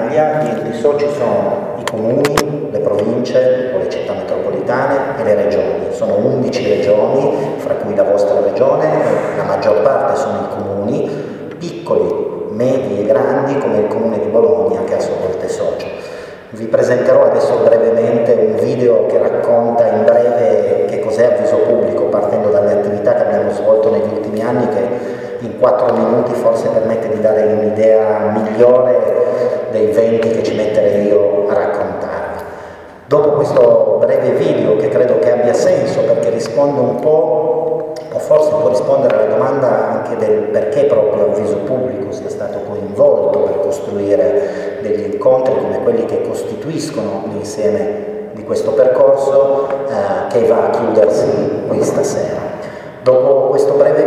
Italia. Di soci sono i comuni, le province o le città metropolitane e le regioni. Sono 11 regioni, fra cui la vostra regione, la maggior parte sono i comuni, piccoli, medi e grandi come il comune di Bologna che a sua volta è socio. Vi presenterò adesso brevemente un video che racconta in breve che cos'è Avviso Pubblico, partendo dalle attività che abbiamo svolto negli ultimi anni, che in 4 minuti forse permette di dare un'idea migliore dei 20 che ci metterei io a raccontarvi. Dopo questo breve video, che credo che abbia senso perché risponde un po', o forse può rispondere alla domanda anche del perché proprio Avviso Pubblico sia stato coinvolto per costruire degli incontri come quelli che costituiscono l'insieme di questo percorso, che va a chiudersi qui stasera. Dopo questo breve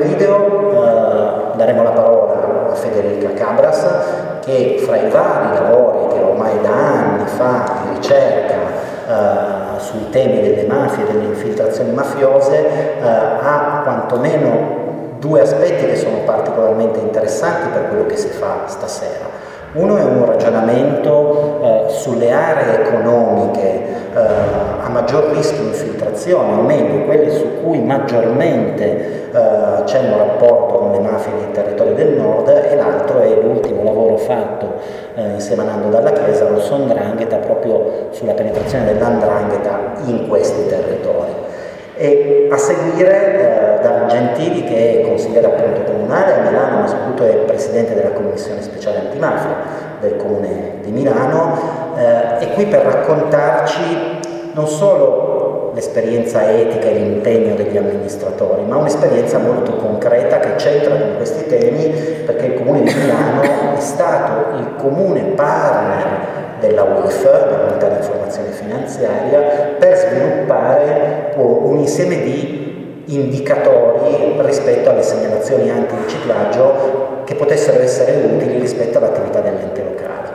video daremo la parola a Federica Cabras, che fra i vari lavori che ormai da anni fa di ricerca sui temi delle mafie e delle infiltrazioni mafiose ha quantomeno 2 aspetti che sono particolarmente interessanti per quello che si fa stasera. Uno è un ragionamento sulle aree economiche a maggior rischio di infiltrazione, o meglio, quelle su cui maggiormente c'è un rapporto con le mafie del territorio del nord, e l'altro è l'ultimo lavoro fatto insieme a Nando Dalla Chiesa, lo Sondrangheta, proprio sulla penetrazione dell''ndrangheta in questi territori. E a seguire Davide Gentili, che è consigliere appunto comunale a Milano, ma soprattutto è presidente della commissione speciale antimafia del comune di Milano, è qui per raccontarci non solo l'esperienza etica e l'impegno degli amministratori, ma un'esperienza molto concreta che c'entra con questi temi, perché il comune di Milano è stato il comune partner della UIF, dell'Unità di Informazione Finanziaria, per sviluppare un insieme di indicatori rispetto alle segnalazioni antiriciclaggio che potessero essere utili rispetto all'attività dell'ente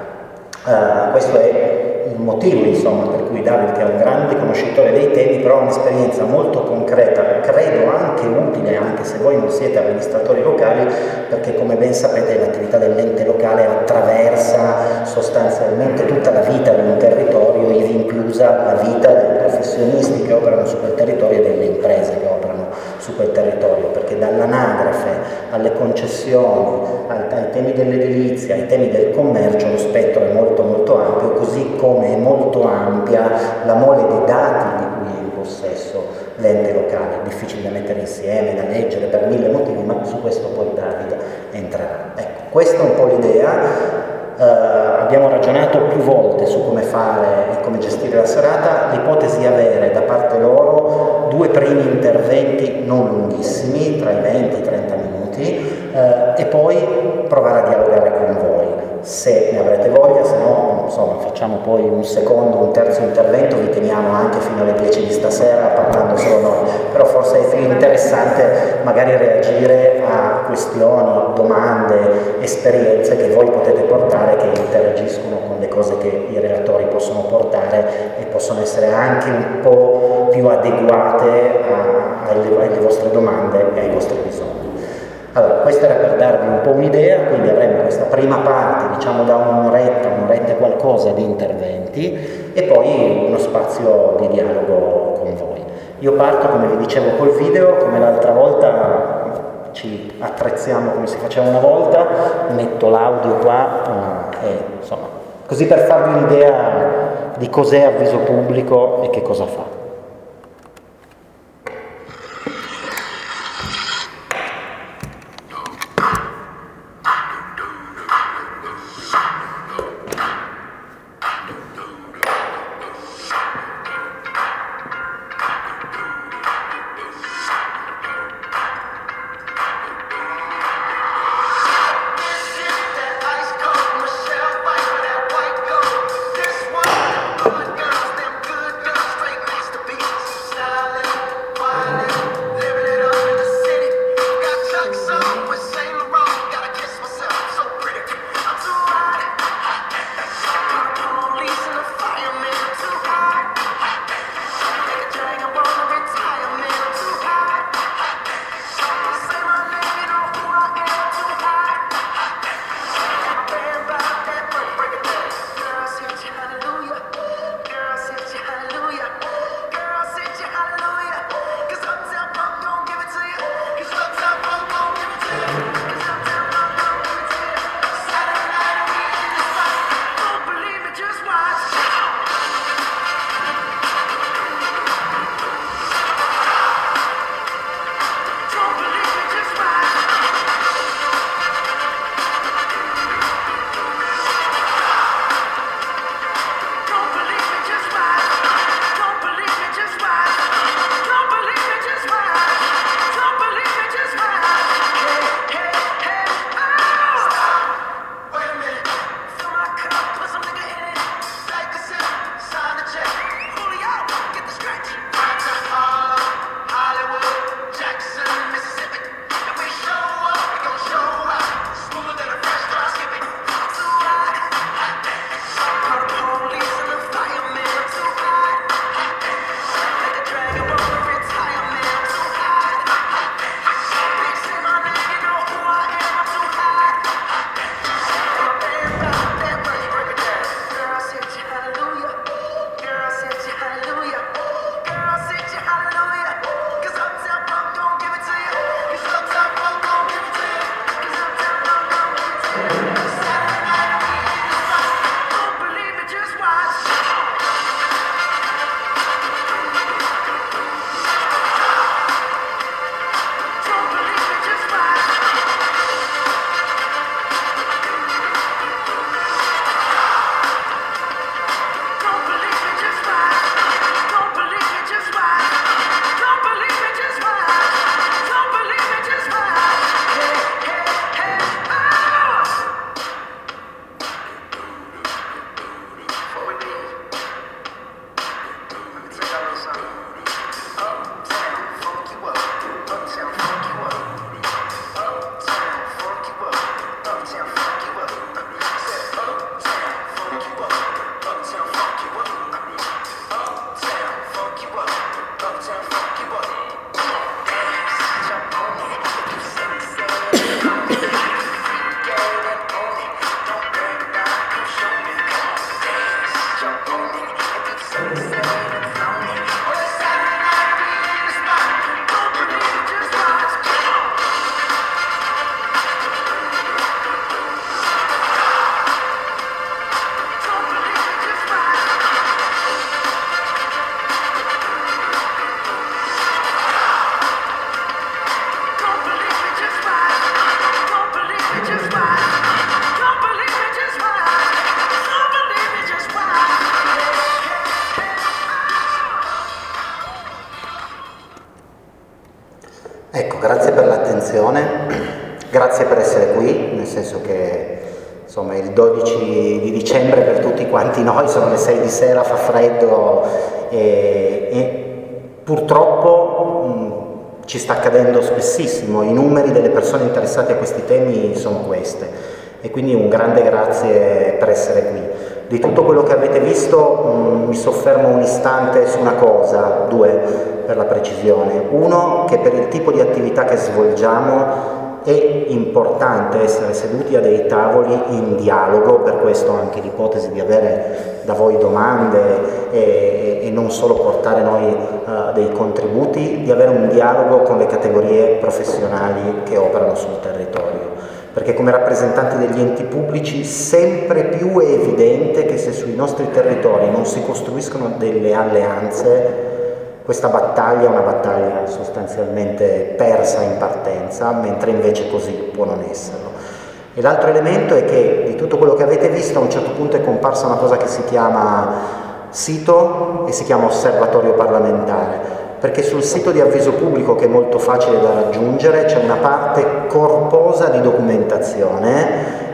locale. Questo è il motivo, insomma, per cui Davide, che è un grande conoscitore dei temi, però ha un'esperienza molto concreta, credo anche utile, anche se voi non siete amministratori locali, perché come ben sapete l'attività dell'ente locale attraversa sostanzialmente tutta la vita di un territorio, ivi inclusa la vita dei professionisti che operano su quel territorio e delle imprese che operano su quel territorio, perché dall'anagrafe alle concessioni, ai temi dell'edilizia, ai temi del commercio, lo spettro è molto molto ampio, così come è molto ampia la mole di dati di cui è in possesso l'ente locale, difficile da mettere insieme, da leggere per 1000 motivi, ma su questo poi Davide entrerà. Ecco, questa è un po' l'idea. Abbiamo ragionato più volte su come fare e come gestire la serata. L'ipotesi è avere da parte loro 2 primi interventi non lunghissimi, tra i 20 e i 30 minuti, e poi provare a dialogare con voi, se ne avrete voglia, se no insomma facciamo poi un secondo, un terzo intervento, vi teniamo anche fino alle 10 di stasera parlando solo noi, però forse è più interessante magari reagire a questioni, domande, esperienze che voi potete portare, che interagiscono con le cose che i relatori possono portare e possono essere anche un po' più adeguate alle vostre domande e ai vostri bisogni. Allora, questo era per darvi un po' un'idea, quindi avremo questa prima parte, diciamo da un'oretta e qualcosa di interventi, e poi uno spazio di dialogo con voi. Io parto, come vi dicevo, col video, come l'altra volta ci attrezziamo come si faceva una volta, metto l'audio qua e insomma, così per farvi un'idea di cos'è Avviso Pubblico e che cosa fa. grazie per essere qui, nel senso che insomma il 12 di dicembre per tutti quanti noi, sono le 6 di sera, fa freddo e purtroppo ci sta accadendo spessissimo, i numeri delle persone interessate a questi temi sono queste e quindi un grande grazie per essere qui. Di tutto quello che avete visto mi soffermo un istante su una cosa, due per la precisione. Uno, che per il tipo di attività che svolgiamo è importante essere seduti a dei tavoli in dialogo, per questo anche l'ipotesi di avere da voi domande e non solo portare noi dei contributi, di avere un dialogo con le categorie professionali che operano sul territorio. Perché come rappresentanti degli enti pubblici sempre più è evidente che se sui nostri territori non si costruiscono delle alleanze, questa battaglia è una battaglia sostanzialmente persa in partenza, mentre invece così può non esserlo. E l'altro elemento è che di tutto quello che avete visto a un certo punto è comparsa una cosa che si chiama sito e si chiama osservatorio parlamentare. Perché sul sito di Avviso Pubblico, che è molto facile da raggiungere, c'è una parte corposa di documentazione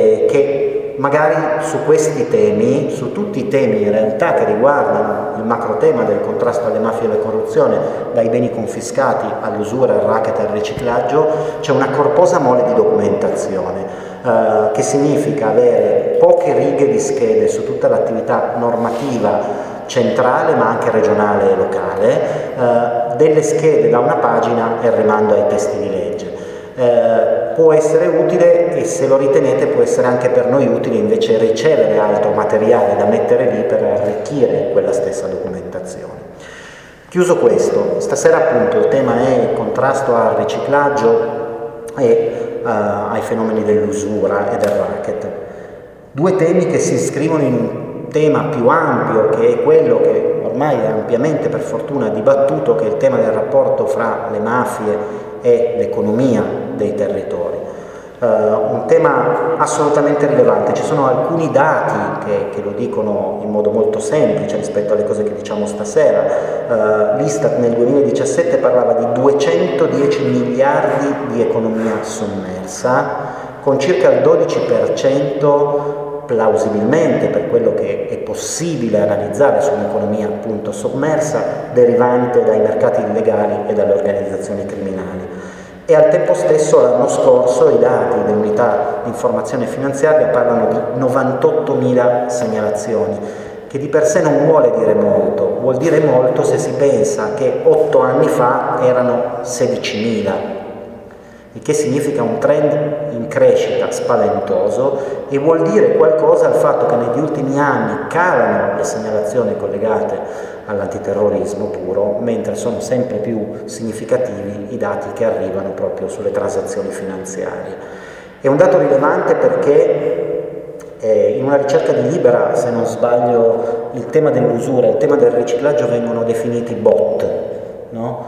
che magari su questi temi, su tutti i temi in realtà che riguardano il macro tema del contrasto alle mafie e alla corruzione, dai beni confiscati all'usura, al racket e al riciclaggio, c'è una corposa mole di documentazione. Che significa avere poche righe di schede su tutta l'attività normativa centrale ma anche regionale e locale, delle schede da una pagina e il rimando ai testi di legge. Può essere utile, e se lo ritenete può essere anche per noi utile invece ricevere altro materiale da mettere lì per arricchire quella stessa documentazione. Chiuso questo, stasera appunto il tema è il contrasto al riciclaggio e ai fenomeni dell'usura e del racket. Due temi che si iscrivono in un tema più ampio, che è quello che ormai è ampiamente per fortuna dibattuto, che è il tema del rapporto fra le mafie e l'economia dei territori. Un tema assolutamente rilevante. Ci sono alcuni dati che lo dicono in modo molto semplice rispetto alle cose che diciamo stasera. L'Istat nel 2017 parlava di 210 miliardi di economia sommersa, con circa il 12% plausibilmente, per quello che è possibile analizzare su un'economia appunto sommersa, derivante dai mercati illegali e dalle organizzazioni criminali. E al tempo stesso l'anno scorso i dati dell'unità di informazione finanziaria parlano di 98.000 segnalazioni, che di per sé non vuole dire molto, vuol dire molto se si pensa che 8 anni fa erano 16.000, il che significa un trend in crescita spaventoso, e vuol dire qualcosa al fatto che negli ultimi anni calano le segnalazioni collegate all'antiterrorismo puro, mentre sono sempre più significativi i dati che arrivano proprio sulle transazioni finanziarie. È un dato rilevante perché in una ricerca di Libera, se non sbaglio, il tema dell'usura e il tema del riciclaggio vengono definiti bot, no?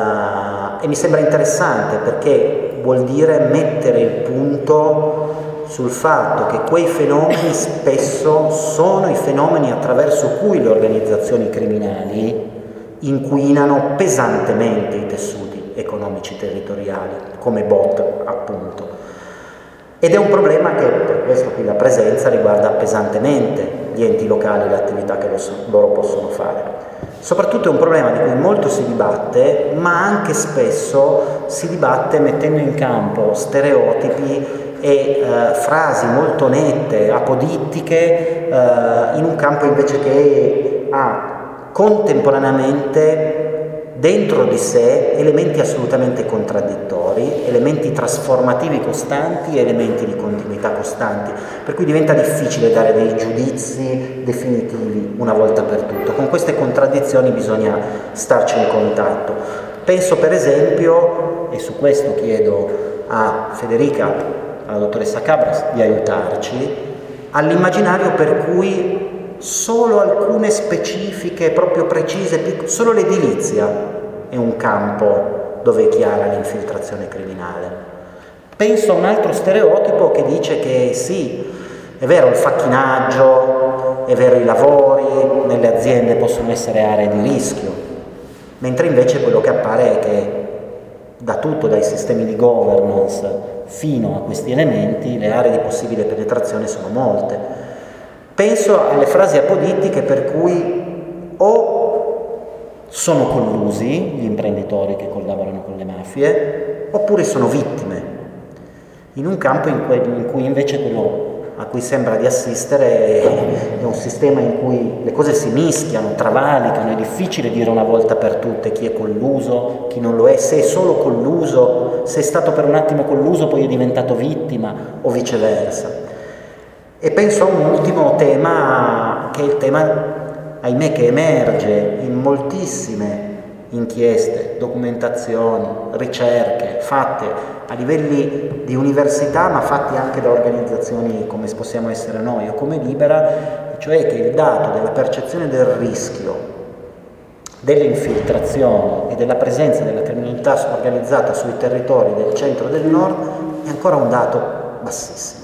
E mi sembra interessante perché vuol dire mettere il punto sul fatto che quei fenomeni spesso sono i fenomeni attraverso cui le organizzazioni criminali inquinano pesantemente i tessuti economici territoriali, come bot appunto. Ed è un problema che, per questo qui la presenza, riguarda pesantemente gli enti locali e le attività che loro possono fare. Soprattutto è un problema di cui molto si dibatte, ma anche spesso si dibatte mettendo in campo stereotipi e frasi molto nette, apodittiche, in un campo invece che ha contemporaneamente dentro di sé elementi assolutamente contraddittori, elementi trasformativi costanti e elementi di continuità costanti, per cui diventa difficile dare dei giudizi definitivi una volta per tutto. Con queste contraddizioni bisogna starci in contatto. Penso per esempio, e su questo chiedo a Federica, alla dottoressa Cabras, di aiutarci, all'immaginario per cui solo alcune specifiche, proprio precise, solo l'edilizia è un campo dove è chiara l'infiltrazione criminale. Penso a un altro stereotipo che dice che sì, è vero il facchinaggio, è vero i lavori, nelle aziende possono essere aree di rischio, mentre invece quello che appare è che da tutto, dai sistemi di governance fino a questi elementi, le aree di possibile penetrazione sono molte. Penso alle frasi apodittiche per cui o sono collusi gli imprenditori che collaborano con le mafie, oppure sono vittime, in un campo in cui invece quello a cui sembra di assistere è un sistema in cui le cose si mischiano, travalicano, è difficile dire una volta per tutte chi è colluso, chi non lo è, se è solo colluso, se è stato per un attimo colluso poi è diventato vittima o viceversa. E penso a un ultimo tema, che è il tema, ahimè, che emerge in moltissime inchieste, documentazioni, ricerche fatte a livelli di università, ma fatti anche da organizzazioni come possiamo essere noi o come Libera, cioè che il dato della percezione del rischio, delle infiltrazioni e della presenza della criminalità organizzata sui territori del centro e del nord è ancora un dato bassissimo.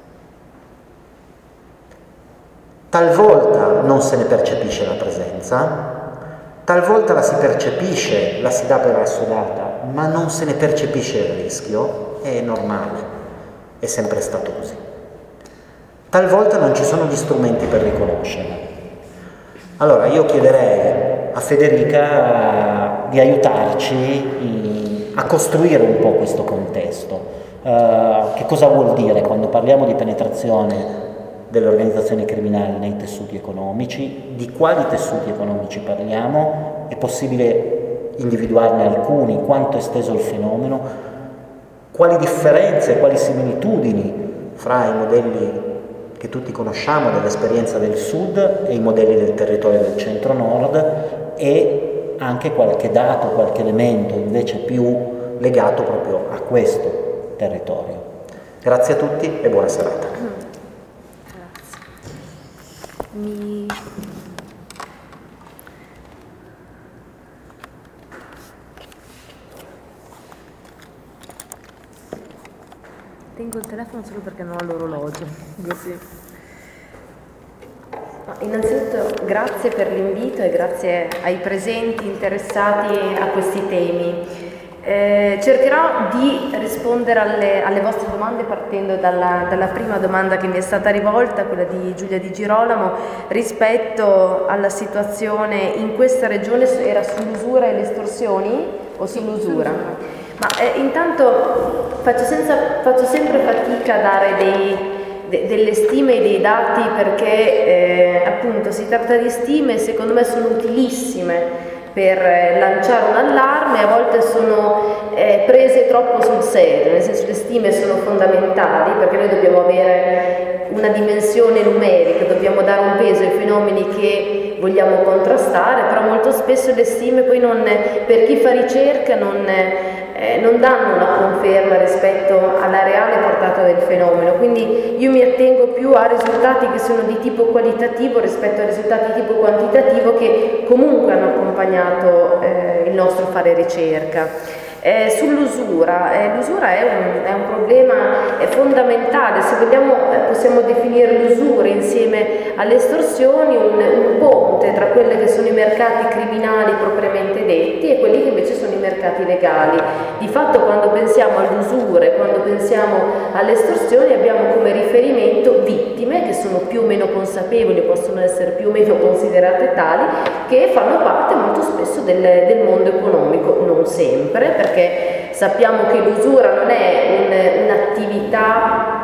Talvolta non se ne percepisce la presenza, talvolta la si percepisce, la si dà per assodata, ma non se ne percepisce il rischio, è normale, è sempre stato così. Talvolta non ci sono gli strumenti per riconoscerla. Allora io chiederei a Federica di aiutarci a costruire un po' questo contesto. Che cosa vuol dire quando parliamo di penetrazione delle organizzazioni criminali nei tessuti economici, di quali tessuti economici parliamo, è possibile individuarne alcuni, quanto è esteso il fenomeno, quali differenze, quali similitudini fra i modelli che tutti conosciamo dell'esperienza del sud e i modelli del territorio del centro-nord, e anche qualche dato, qualche elemento invece più legato proprio a questo territorio. Grazie a tutti e buona serata. Tengo il telefono solo perché non ho l'orologio. Così. Innanzitutto grazie per l'invito e grazie ai presenti interessati a questi temi. Cercherò di rispondere alle vostre domande partendo dalla prima domanda che mi è stata rivolta, quella di Giulia Di Girolamo, rispetto alla situazione in questa regione. Era sull'usura e le estorsioni o sull'usura? Ma intanto faccio sempre fatica a dare delle stime e dei dati perché appunto si tratta di stime, secondo me sono utilissime per lanciare un allarme, a volte sono prese troppo sul serio, nel senso le stime sono fondamentali perché noi dobbiamo avere una dimensione numerica, dobbiamo dare un peso ai fenomeni che vogliamo contrastare, però molto spesso le stime poi per chi fa ricerca non danno una conferma rispetto alla reale portata del fenomeno, quindi io mi attengo più a risultati che sono di tipo qualitativo rispetto a risultati di tipo quantitativo che comunque hanno accompagnato il nostro fare ricerca. Sull'usura, l'usura è un problema fondamentale, se vogliamo possiamo definire l'usura insieme alle estorsioni un ponte tra quelli che sono i mercati criminali propriamente detti e quelli che invece sono i mercati legali. Di fatto quando pensiamo all'usura e quando pensiamo alle estorsioni abbiamo come riferimento vittime che sono più o meno consapevoli, possono essere più o meno considerate tali, che fanno parte molto spesso del mondo economico, non sempre, perché sappiamo che l'usura non è un'attività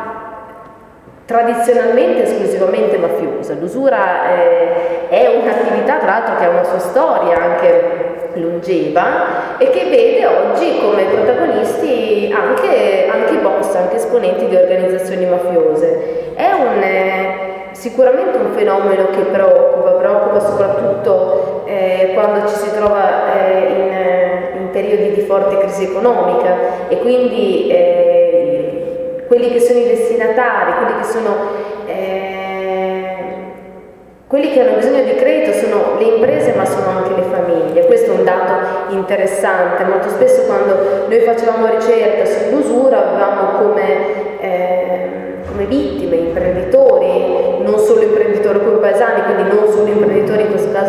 tradizionalmente esclusivamente mafiosa. L'usura è un'attività tra l'altro che ha una sua storia anche longeva e che vede oggi come protagonisti anche boss, anche esponenti di organizzazioni mafiose. È sicuramente un fenomeno che preoccupa soprattutto quando ci si trova in periodi di forte crisi economica e quindi quelli che sono i destinatari, quelli che hanno bisogno di credito sono le imprese ma sono anche le famiglie. Questo è un dato interessante. Molto spesso quando noi facevamo ricerca sull'usura avevamo come vittime imprenditori, non solo imprenditori compaesani, quindi non solo imprenditori in questo caso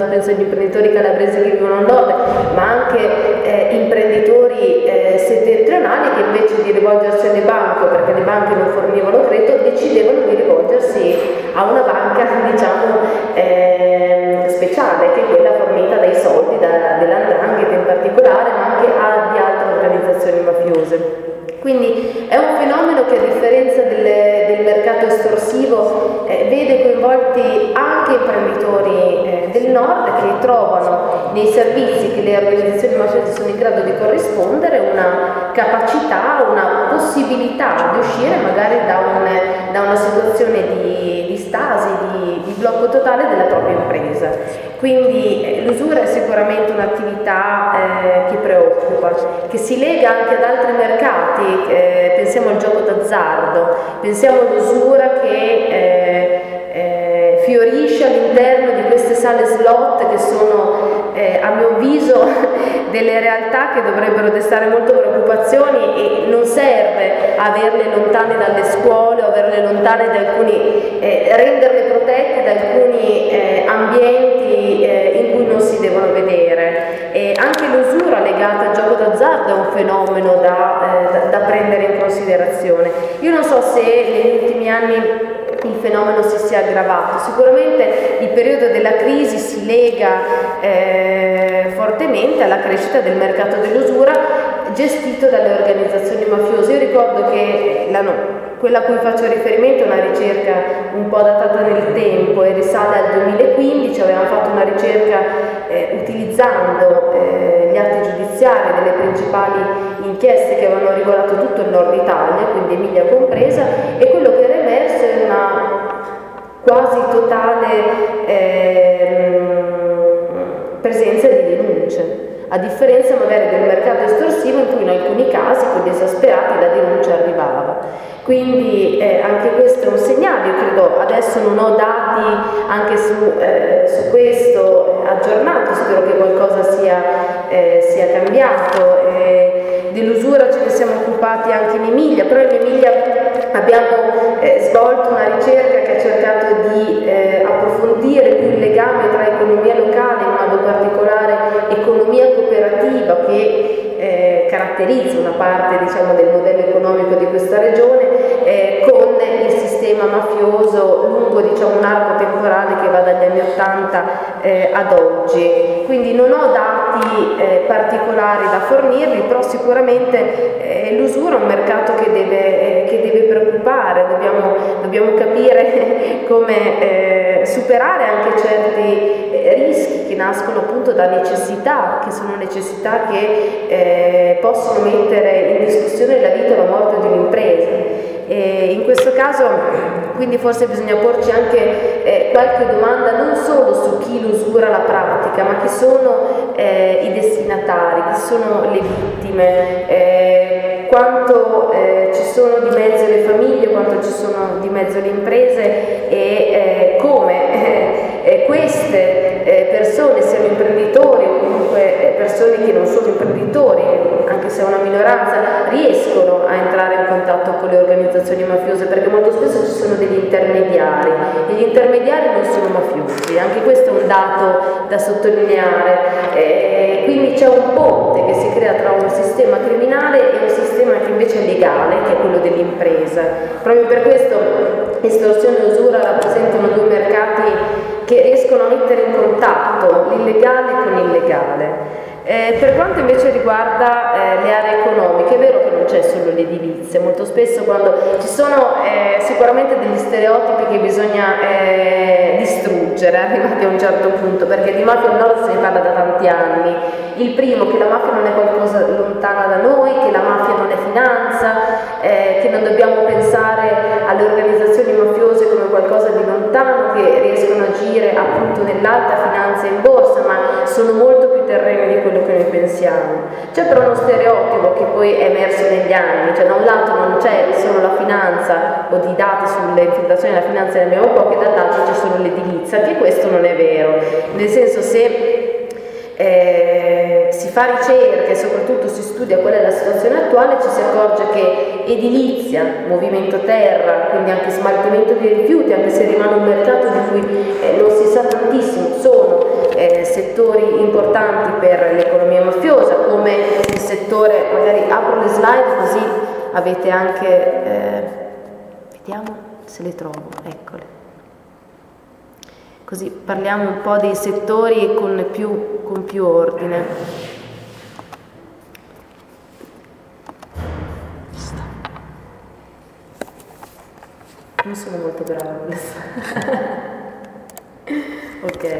caso penso agli imprenditori calabresi che vivono al nord, ma anche imprenditori settentrionali che invece di rivolgersi alle banche, perché le banche non fornivano credito, decidevano di rivolgersi a una banca, diciamo, speciale, che è quella fornita dai soldi dell''ndrangheta in particolare, ma anche di altre organizzazioni mafiose. Quindi è un fenomeno che, a differenza del mercato estorsivo, vede coinvolti anche imprenditori del nord, che trovano nei servizi che le organizzazioni mafiose sono in grado di corrispondere una capacità, una possibilità di uscire magari da una situazione di stasi, di blocco totale della propria impresa. Quindi l'usura è sicuramente un'attività che preoccupa, che si lega anche ad altri mercati. Pensiamo al gioco d'azzardo, pensiamo all'usura che fiorisce all'interno di queste sale slot, che sono a mio avviso delle realtà che dovrebbero destare molte preoccupazioni, e non serve averle lontane dalle scuole o averle lontane da alcuni, renderle protette da alcuni ambienti in cui non si devono vedere. Anche l'usura legata al gioco d'azzardo è un fenomeno da prendere in considerazione. Io non so se negli ultimi anni il fenomeno si sia aggravato. Sicuramente il periodo della crisi si lega fortemente alla crescita del mercato dell'usura gestito dalle organizzazioni mafiose. Io ricordo che quella a cui faccio riferimento è una ricerca un po' datata nel tempo e risale al 2015. Avevamo fatto una ricerca utilizzando gli atti giudiziari delle principali inchieste che avevano riguardato tutto il nord Italia, quindi Emilia compresa, e quello che era emerso è una quasi totale presenza di denunce, a differenza magari del mercato estorsivo, in cui in alcuni casi, quelli esasperati, la denuncia arrivava. Quindi anche questo è un segnale. Io credo, adesso non ho dati anche su questo aggiornati, spero che qualcosa sia cambiato. Dell'usura ce ne siamo occupati anche in Emilia, però in Emilia abbiamo svolto una ricerca che ha cercato di approfondire più il legame tra economia locale, in modo particolare economia cooperativa, che caratterizza una parte, diciamo, del modello economico di questa regione, con il sistema mafioso lungo, diciamo, un arco temporale che va dagli anni 80 ad oggi. Quindi non ho dati particolari da fornirvi, però sicuramente l'usura è un mercato che deve preoccupare. Dobbiamo capire come superare anche certi rischi che nascono appunto da necessità, che sono necessità che possono mettere in discussione la vita o la morte di un'impresa. In questo caso quindi forse bisogna porci anche qualche domanda, non solo su chi l'usura la pratica, ma chi sono i destinatari, chi sono le vittime, quanto ci sono di mezzo le famiglie, quanto ci sono di mezzo le imprese, e come queste persone, siano imprenditori o comunque persone che non sono imprenditori, anche se è una minoranza, riescono a entrare in contatto con le organizzazioni mafiose, perché molto spesso ci sono degli intermediari e gli intermediari non sono mafiosi. Anche questo è un dato da sottolineare. Quindi c'è un ponte che si crea tra un sistema criminale e un sistema che invece è legale, che è quello dell'impresa. Proprio per questo estorsione e usura rappresentano due mercati che riescono a mettere in contatto l'illegale con il legale. Per quanto invece riguarda le aree economiche, è vero che non c'è solo l'edilizia. Molto spesso, quando ci sono sicuramente degli stereotipi che bisogna distruggere, arrivati a un certo punto, perché di mafia al nord se ne parla da tanti anni. Il primo, che la mafia non è qualcosa lontana da noi, che la mafia non è finanza, che non dobbiamo pensare alle organizzazioni mafiose come qualcosa di lontano, che riescono a agire appunto nell'alta finanza e in borsa, ma sono molto più terreni di quello che noi pensiamo. C'è però uno stereotipo che poi è emerso negli anni, cioè da un lato non c'è solo la finanza, o di dati sulle infiltrazioni della finanza ne abbiamo pochi, dall'altro c'è solo l'edilizia. Anche questo non è vero, nel senso, se si fa ricerca e soprattutto si studia qual è la situazione attuale, ci si accorge che edilizia, movimento terra, quindi anche smaltimento di rifiuti, anche se rimane un mercato di cui non si sa tantissimo, sono settori importanti per l'economia mafiosa, come il settore, magari apro le slide così avete anche, vediamo se le trovo, eccole. Così parliamo un po' dei settori con più ordine. Non sono molto brava. Ok.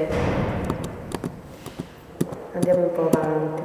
Andiamo un po' avanti.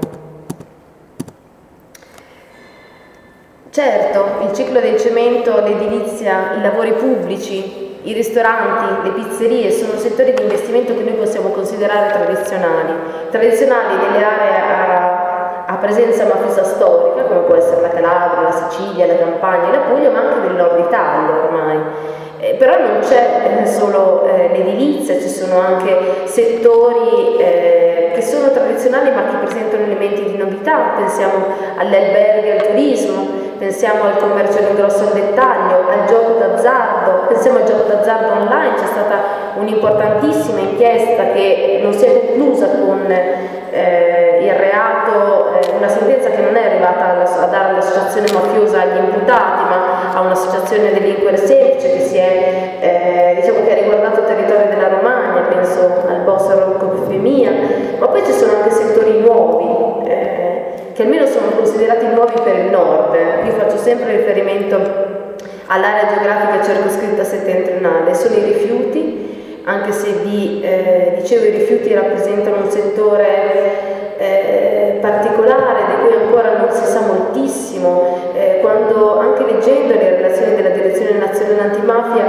Certo, il ciclo del cemento, l'edilizia, i lavori pubblici, i ristoranti, le pizzerie sono settori di investimento che noi possiamo considerare tradizionali nelle aree a presenza mafiosa storica, come può essere la Calabria, la Sicilia, la Campania e la Puglia, ma anche del nord Italia ormai. Però non c'è solo l'edilizia, ci sono anche settori che sono tradizionali ma che presentano elementi di novità, pensiamo agli alberghi, al turismo, pensiamo al commercio all'ingrosso al dettaglio, al gioco d'azzardo, pensiamo al gioco d'azzardo online. C'è stata un'importantissima inchiesta che non si è conclusa con il reato, una sentenza che non è arrivata a dare all'associazione mafiosa agli imputati, ma a un'associazione delinquere semplice che si è, diciamo che ha riguardato il territorio della Romagna, penso al boss Rocco Femia, ma poi ci sono anche settori nuovi, che almeno sono considerati nuovi per il nord. Io faccio sempre riferimento all'area geografica circoscritta settentrionale, sono i rifiuti, anche se dicevo i rifiuti rappresentano un settore particolare di cui ancora non si sa moltissimo, quando anche leggendo le relazioni della Direzione Nazionale Antimafia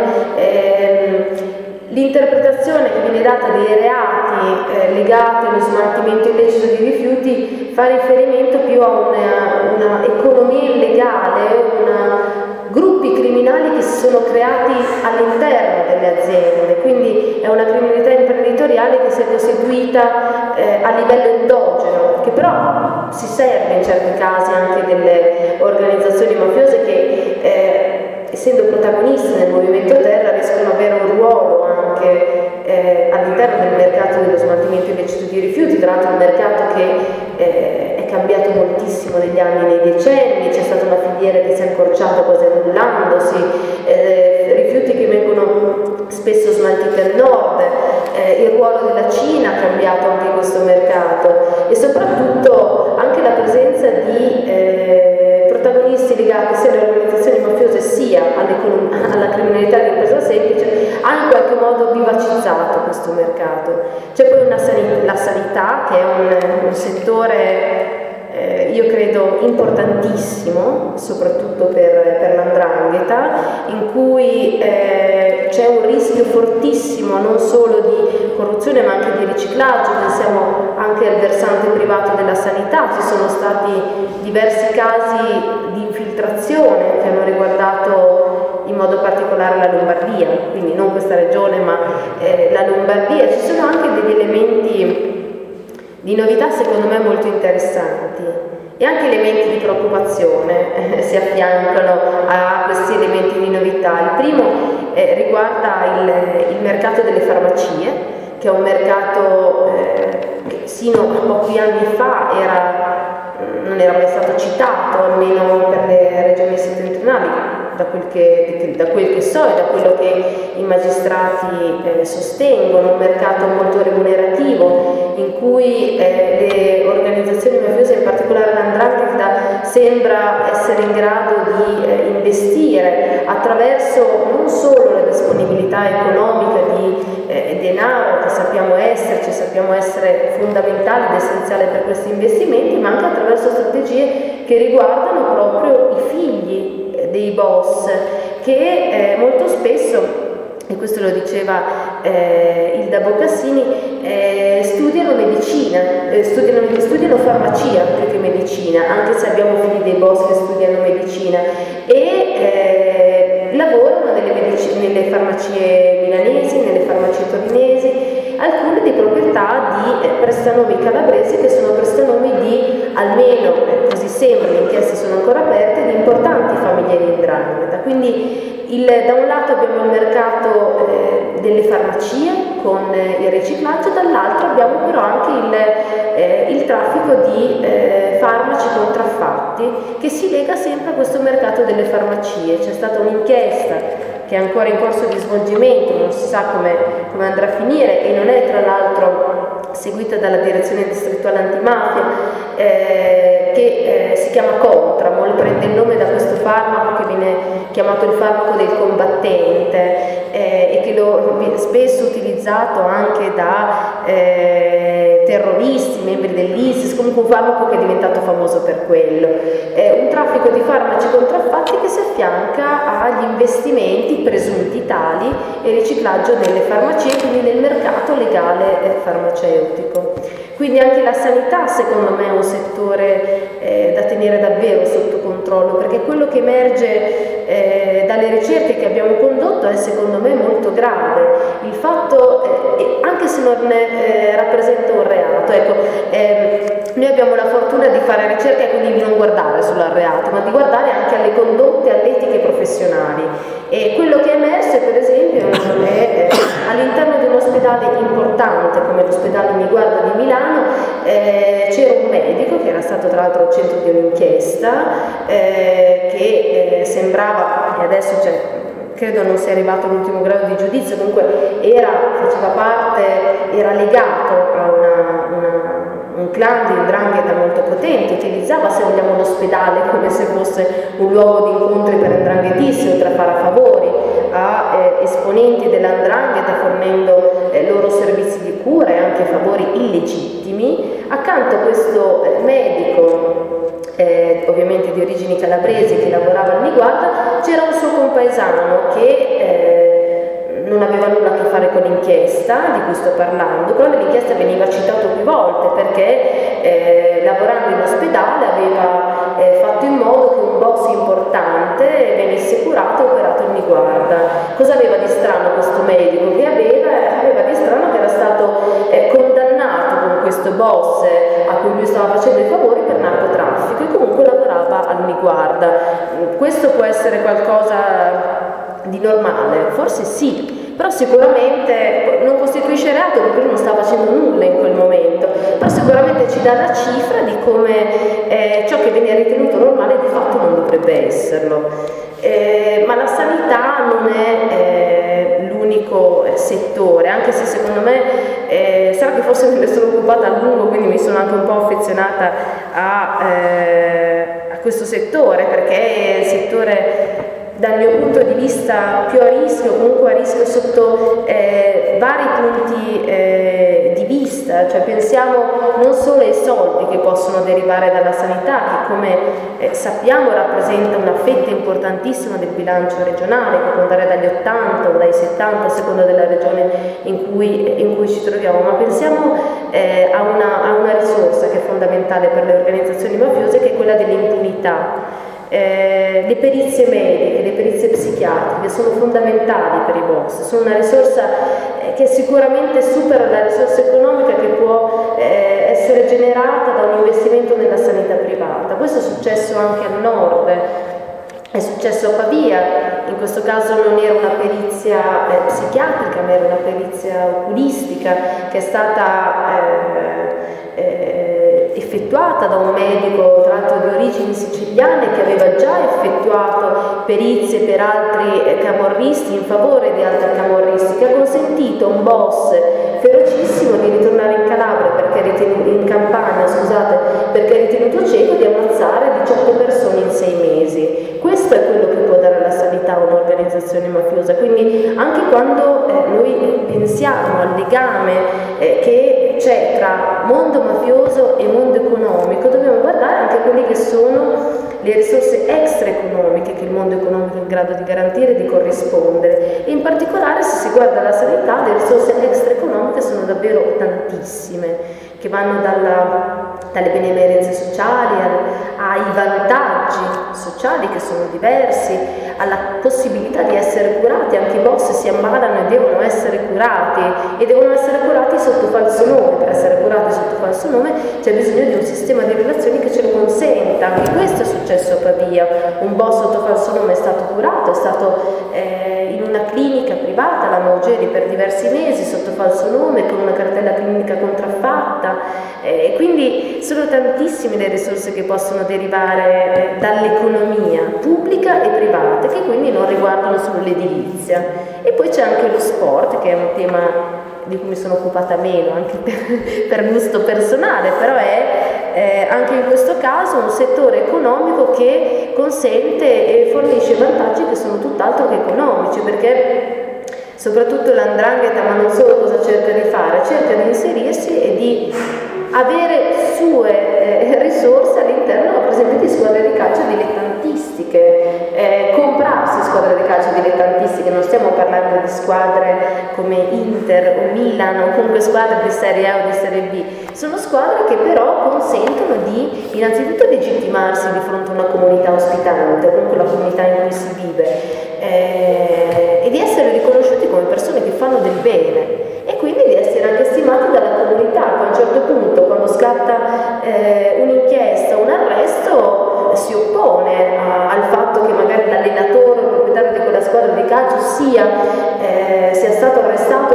l'interpretazione che viene data dei reati legati allo smaltimento illecito di rifiuti fa riferimento più a una economia illegale, gruppi criminali che si sono creati all'interno delle aziende, quindi è una criminalità imprenditoriale che si è costituita a livello endogeno, che però si serve in certi casi anche delle organizzazioni mafiose che essendo protagoniste nel movimento terra riescono ad avere un ruolo anche all'interno del mercato dello smaltimento illecito di rifiuti, tra l'altro un mercato che è cambiato moltissimo negli anni, nei decenni, c'è stata una filiera che si è accorciata quasi annullandosi, rifiuti che vengono spesso smaltiti al nord, il ruolo della Cina ha cambiato anche questo mercato e soprattutto anche la presenza di protagonisti legati sia alle organizzazioni mafiose sia alla criminalità di impresa semplice ha in qualche modo vivacizzato questo mercato. C'è poi la sanità che è un settore io credo importantissimo, soprattutto per l''ndrangheta, in cui c'è un rischio fortissimo non solo di corruzione ma anche di riciclaggio. Pensiamo anche al versante privato della sanità, ci sono stati diversi casi di infiltrazione che hanno riguardato in modo particolare la Lombardia, quindi non questa regione ma la Lombardia. Ci sono anche degli elementi di novità secondo me molto interessanti e anche elementi di preoccupazione si affiancano a questi elementi di novità. Il primo riguarda il mercato delle farmacie, che è un mercato che sino a pochi anni fa non era mai stato citato, almeno per le regioni settentrionali, da quel che so e da quello che i magistrati sostengono, un mercato molto remunerativo in cui le organizzazioni mafiose, in particolare l''ndrangheta, sembra essere in grado di investire attraverso non solo la disponibilità economica di denaro che sappiamo essere fondamentale ed essenziale per questi investimenti, ma anche attraverso strategie che riguardano proprio i figli dei boss, che molto spesso, e questo lo diceva Ilda Boccassini, studiano medicina, studiano farmacia più che medicina, anche se abbiamo figli dei boss che studiano medicina, e lavorano nelle farmacie milanesi, nelle farmacie torinesi, alcune di proprietà di prestanomi calabresi che sono prestanomi di almeno così sembra, le inchieste sono ancora aperte, di importanti famiglie di 'ndrangheta. Quindi da un lato abbiamo il mercato delle farmacie con il riciclaggio, dall'altro abbiamo però anche il traffico di farmaci contraffatti che si lega sempre a questo mercato delle farmacie. C'è stata un'inchiesta che è ancora in corso di svolgimento, non si sa come andrà a finire, e non è tra l'altro seguita dalla direzione distrettuale antimafia, che si chiama Contramol, prende il nome da questo farmaco che viene chiamato il farmaco del combattente, e che spesso utilizzato anche da terroristi, membri dell'ISIS, comunque un farmaco che è diventato famoso per quello. Un traffico di farmaci contraffatti che si affianca agli investimenti presunti tali e riciclaggio nelle farmacie, quindi nel mercato legale farmaceutico. Quindi anche la sanità secondo me è un settore da tenere davvero sotto controllo, perché quello che emerge dalle ricerche che abbiamo condotto è secondo me molto grave. Il fatto, anche se non rappresenta un reato, ecco, noi abbiamo la fortuna di fare ricerca e quindi di non guardare solo al reato, ma di guardare anche alle condotte, alle etiche professionali. E quello che è emerso, per esempio, è all'interno di un ospedale importante come l'ospedale Niguarda di Milano, c'era un medico che era stato tra l'altro al centro di un'inchiesta, che sembrava, e adesso credo non sia arrivato all'ultimo grado di giudizio, comunque faceva parte, era legato a un clan di 'ndrangheta molto potente, utilizzava, se vogliamo, l'ospedale come se fosse un luogo di incontri per 'ndranghetisti, oltre a fare favori a esponenti della 'ndrangheta, fornendo loro servizi di cura e anche favori illegittimi. Accanto a questo medico, ovviamente di origini calabresi, che lavorava al Niguarda, c'era un suo compaesano che non aveva nulla a che fare con l'inchiesta di cui sto parlando, però nell'inchiesta veniva citato più volte perché lavorando in ospedale aveva fatto in modo che un boss importante venisse curato e operato in Niguarda. Cosa aveva di strano questo medico? Che aveva di strano che era stato condannato con questo boss a cui lui stava facendo i favori per narcotraffico, e comunque lavorava al Niguarda. Questo può essere qualcosa di normale? Forse sì, però sicuramente non costituisce reato perché lui non sta facendo nulla in quel momento, però sicuramente ci dà la cifra di come ciò che viene ritenuto normale di fatto non dovrebbe esserlo. Ma la sanità non è l'unico settore, anche se secondo me sarà che forse me ne sono occupata a lungo, quindi mi sono anche un po' affezionata a questo settore, perché è il settore dal mio punto di vista più a rischio, comunque a rischio sotto vari punti di vista, cioè pensiamo non solo ai soldi che possono derivare dalla sanità, che come sappiamo rappresenta una fetta importantissima del bilancio regionale, che può andare dagli 80 o dai 70 a seconda della regione in cui ci troviamo, ma pensiamo a una risorsa che è fondamentale per le organizzazioni mafiose, che è quella dell'impunità. Le perizie mediche, le perizie psichiatriche sono fondamentali per i boss, sono una risorsa che sicuramente supera la risorsa economica che può essere generata da un investimento nella sanità privata. Questo è successo anche al nord, è successo a Pavia. In questo caso non era una perizia psichiatrica, ma era una perizia oculistica che è stata effettuata da un medico tra l'altro di origini siciliane, che aveva già effettuato perizie per altri camorristi, in favore di altri camorristi, che ha consentito a un boss ferocissimo di ritornare in Calabria, in Campania, perché è ritenuto cieco, di ammazzare 18 persone in 6 mesi. Questo è quello che può dare alla sanità un'organizzazione mafiosa. Quindi anche quando noi pensiamo al legame che c'è tra mondo mafioso e mondo economico, dobbiamo guardare anche quelle che sono le risorse extraeconomiche che il mondo economico è in grado di garantire e di corrispondere. E in particolare, se si guarda la sanità, le risorse extraeconomiche sono davvero tantissime, che vanno dalle benemerenze sociali ai vantaggi sociali che sono diversi, alla possibilità di essere curati. Anche i boss si ammalano e devono essere curati, e devono essere curati sotto falso nome. Per essere curati sotto falso nome c'è bisogno di un sistema di relazioni che ce lo consenta. Anche questo è successo a Pavia: un boss sotto falso nome è stato curato, è stato in una clinica privata, la Maugeri, per diversi mesi sotto falso nome, con una cartella clinica contraffatta. Quindi sono tantissime le risorse che possono derivare dall'economia pubblica e privata, che quindi non riguardano solo l'edilizia. E poi c'è anche lo sport, che è un tema di cui mi sono occupata meno, anche per gusto personale, però è anche in questo caso un settore economico che consente e fornisce vantaggi che sono tutt'altro che economici, perché soprattutto l''ndrangheta, ma non solo, cosa cerca di fare? Cerca di inserirsi e di avere sue risorse all'interno, per esempio, di squadre di calcio dilettantistiche, comprarsi squadre di calcio dilettantistiche. Non stiamo parlando di squadre come Inter o Milan, o comunque squadre di Serie A o di Serie B. Sono squadre che però consentono di innanzitutto legittimarsi di fronte a una comunità ospitante, comunque la comunità in cui si vive, e di essere riconosciuti come persone che fanno del bene, e quindi di essere anche stimati dalla comunità. A un certo punto, quando scatta un'inchiesta, un arresto, si oppone al fatto che magari l'allenatore o il proprietario di quella squadra di calcio sia stato arrestato,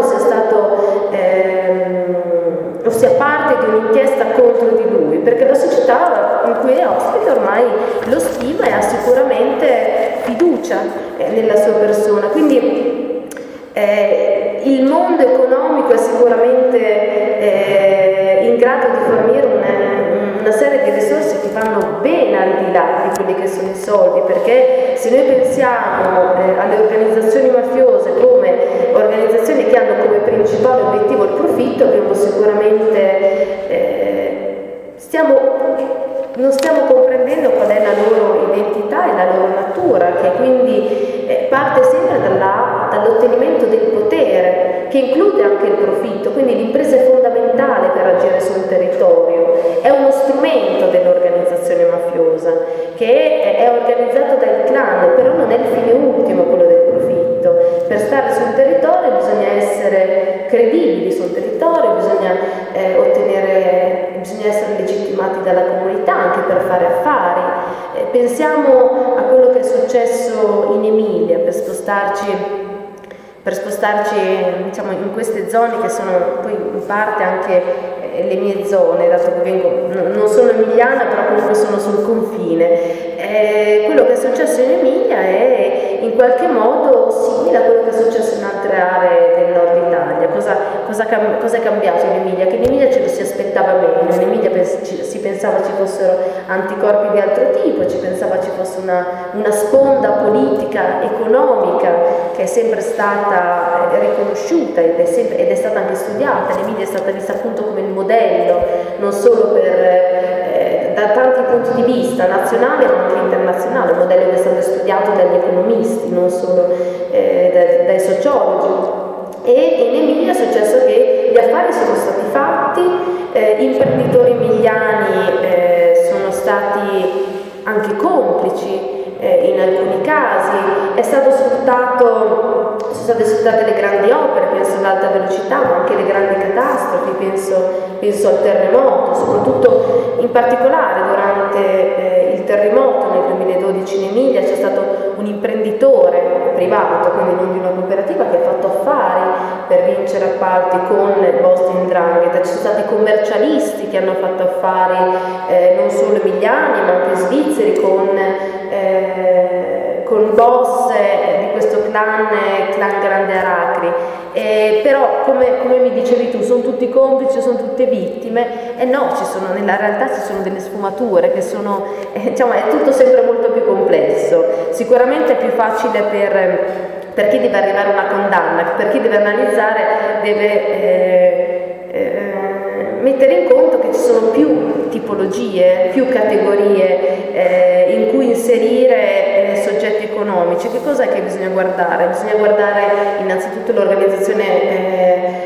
o sia parte di un'inchiesta contro di lui, perché la società in cui è ospite ormai lo stima e ha sicuramente fiducia nella sua persona. Quindi il mondo economico è sicuramente in grado di fornire una serie di risorse che vanno ben al di là di quelli che sono i soldi, perché se noi pensiamo alle organizzazioni mafiose come organizzazioni che hanno come principale obiettivo il profitto, abbiamo sicuramente non stiamo comprendendo qual è la loro identità e la loro natura, che quindi parte sempre dall'ottenimento del potere, che include anche il profitto. Quindi l'impresa è fondamentale per agire sul territorio, è uno strumento dell'organizzazione mafiosa che è organizzato dal clan, però non è il fine ultimo quello del profitto. Per stare sul territorio bisogna essere credibili sul territorio, bisogna essere legittimati dalla comunità anche per fare affari. Pensiamo a quello che è successo in Emilia, per spostarci diciamo in queste zone che sono poi in parte anche le mie zone, dato che non sono emiliana, però comunque sono sul confine. Quello che è successo in Emilia è in qualche modo simile a quello che è successo in altre aree del nord Italia. Cosa è cambiato in Emilia? Che in Emilia ce lo si aspettava meno. In Emilia si pensava ci fossero anticorpi di altro tipo, ci pensava ci fosse una sponda politica, economica, che è sempre stata riconosciuta ed è stata anche studiata. L'Emilia è stata vista appunto come il modello, non solo da tanti punti di vista, nazionale ma anche internazionale, un modello che è stato studiato dagli economisti, non solo dai sociologi. E in Emilia è successo che gli affari sono stati fatti, imprenditori emiliani sono stati anche complici in alcuni casi, sono state sfruttate le grandi opere, penso all'alta velocità, ma anche le grandi catastrofi, penso al terremoto, soprattutto in particolare durante il terremoto nel 2012 in Emilia c'è stato un imprenditore privato, quindi non di una cooperativa, che ha fatto affari per vincere appalti con boss di 'ndrangheta. Ci sono stati commercialisti che hanno fatto affari non solo emiliani ma anche svizzeri con boss di questo clan Grande Aracri. Però come mi dicevi tu, sono tutti complici, sono tutte vittime? No, nella realtà ci sono delle sfumature che sono, diciamo, è tutto sempre molto più complesso. Sicuramente è più facile per chi deve arrivare a una condanna, per chi deve analizzare, deve mettere in conto che ci sono più tipologie, più categorie in cui inserire soggetti economici. Che cos'è che bisogna guardare? Bisogna guardare innanzitutto l'organizzazione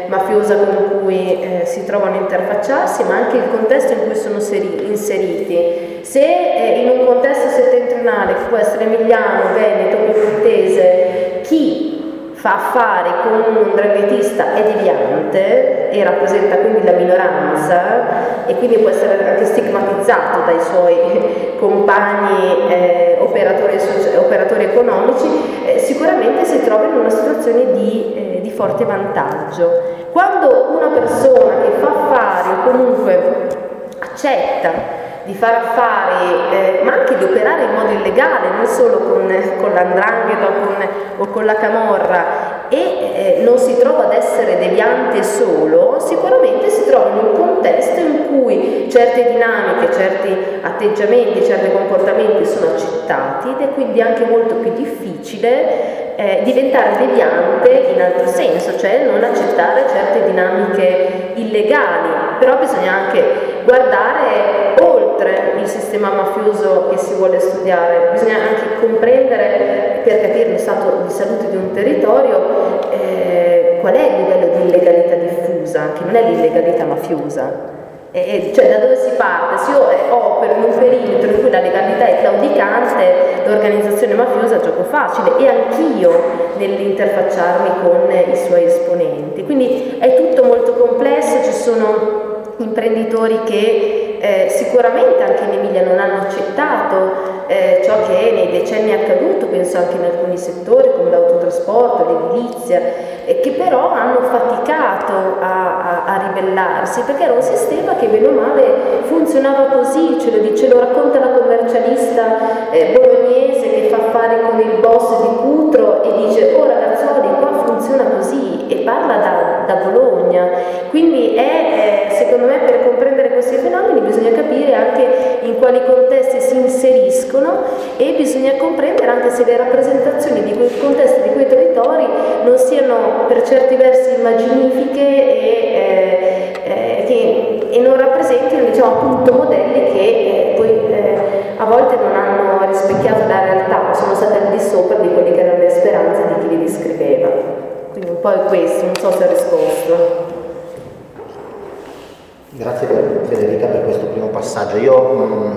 mafiosa con cui si trovano a interfacciarsi, ma anche il contesto in cui sono inseriti. Se in un contesto settentrionale, che può essere emiliano, veneto, piemontese, chi fa affari con un 'ndranghetista è deviante e rappresenta quindi la minoranza e quindi può essere anche stigmatizzato dai suoi compagni operatori economici, sicuramente si trova in una situazione di forte vantaggio. Quando una persona che fa affari o comunque accetta di fare affari, ma anche di operare in modo illegale, non solo con l''ndrangheta o con la camorra, e non si trova ad essere deviante solo, sicuramente si trova in un contesto in cui certe dinamiche, certi atteggiamenti, certi comportamenti sono accettati ed è quindi anche molto più difficile diventare deviante in altro senso, cioè non accettare certe dinamiche illegali. Però bisogna anche guardare oltre il sistema mafioso che si vuole studiare, bisogna anche comprendere, per capire lo stato di salute di un territorio, qual è il livello di illegalità diffusa, che non è l'illegalità mafiosa. Cioè da dove si parte? Se io opero in un perimetro in cui la legalità è claudicante, l'organizzazione mafiosa gioco facile, e anch'io nell'interfacciarmi con i suoi esponenti. Quindi è tutto molto complesso, ci sono imprenditori che sicuramente anche in Emilia non hanno accettato ciò che nei decenni è accaduto, penso anche in alcuni settori come l'autotrasporto, l'edilizia, che però hanno faticato a ribellarsi, perché era un sistema che bene o male funzionava così, ce lo racconta la commercialista bolognese che fa affari con il boss di Cutro e dice: oh ragazzoli, qua funziona così, e parla da Bologna. Quindi secondo me, per comprendere questi fenomeni bisogna capire anche in quali contesti si inseriscono e bisogna comprendere anche se le rappresentazioni di quei contesti, di quei territori non siano per certi versi immaginifiche e non rappresentino, diciamo, appunto modelli che poi a volte non hanno rispecchiato la realtà, ma sono state al di sopra di quelle che erano le speranze di chi li descriveva. Quindi un po' è questo, non so se ho risposto. Grazie Federica per questo primo passaggio. Io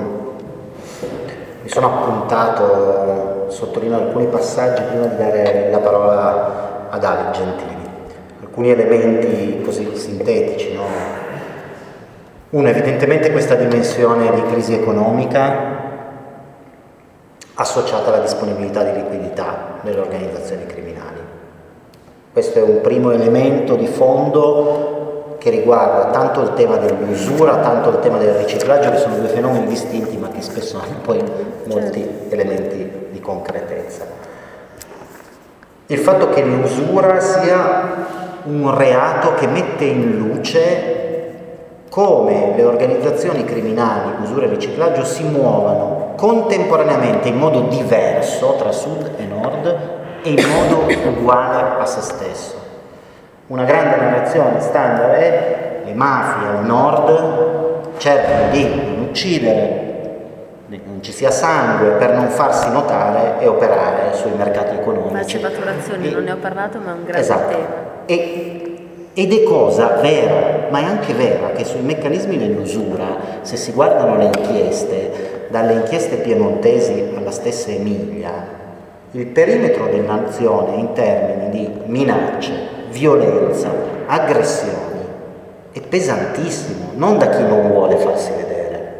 mi sono appuntato, sottolineo alcuni passaggi prima di dare la parola ad Ale Gentili, alcuni elementi così sintetici, no? Uno, evidentemente questa dimensione di crisi economica associata alla disponibilità di liquidità delle organizzazioni criminali. Questo è un primo elemento di fondo che riguarda tanto il tema dell'usura, tanto il tema del riciclaggio, che sono due fenomeni distinti ma che spesso hanno poi molti elementi di concretezza. Il fatto che l'usura sia un reato che mette in luce come le organizzazioni criminali, usura e riciclaggio, si muovano contemporaneamente in modo diverso tra sud e nord e in modo uguale a se stesso. Una grande narrazione standard è: le mafie al nord cercano di non uccidere, non ci sia sangue, per non farsi notare e operare sui mercati economici. Ma maturazioni non ne ho parlato, ma è un grande tema. Ed è cosa vera, ma è anche vera che sui meccanismi dell'usura, se si guardano le inchieste, dalle inchieste piemontesi alla stessa Emilia, il perimetro dell'azione in termini di minacce, violenza, aggressioni è pesantissimo, non da chi non vuole farsi vedere.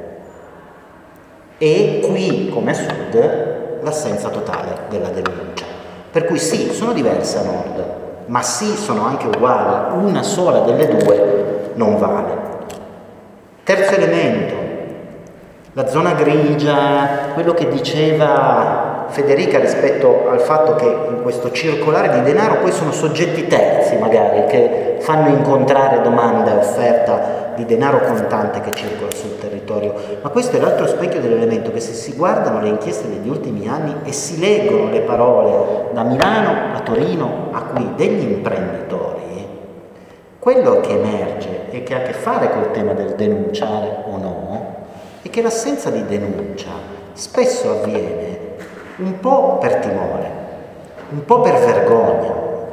E qui, come a sud, l'assenza totale della denuncia. Per cui sì, sono diverse a nord, ma sì, sono anche uguali, una sola delle due non vale. Terzo elemento, la zona grigia, quello che diceva Federica rispetto al fatto che in questo circolare di denaro poi sono soggetti terzi magari che fanno incontrare domanda e offerta di denaro contante che circola sul territorio. Ma questo è l'altro specchio dell'elemento, che se si guardano le inchieste degli ultimi anni e si leggono le parole da Milano a Torino a qui degli imprenditori, quello che emerge e che ha a che fare col tema del denunciare o no è che l'assenza di denuncia spesso avviene un po' per timore, un po' per vergogna,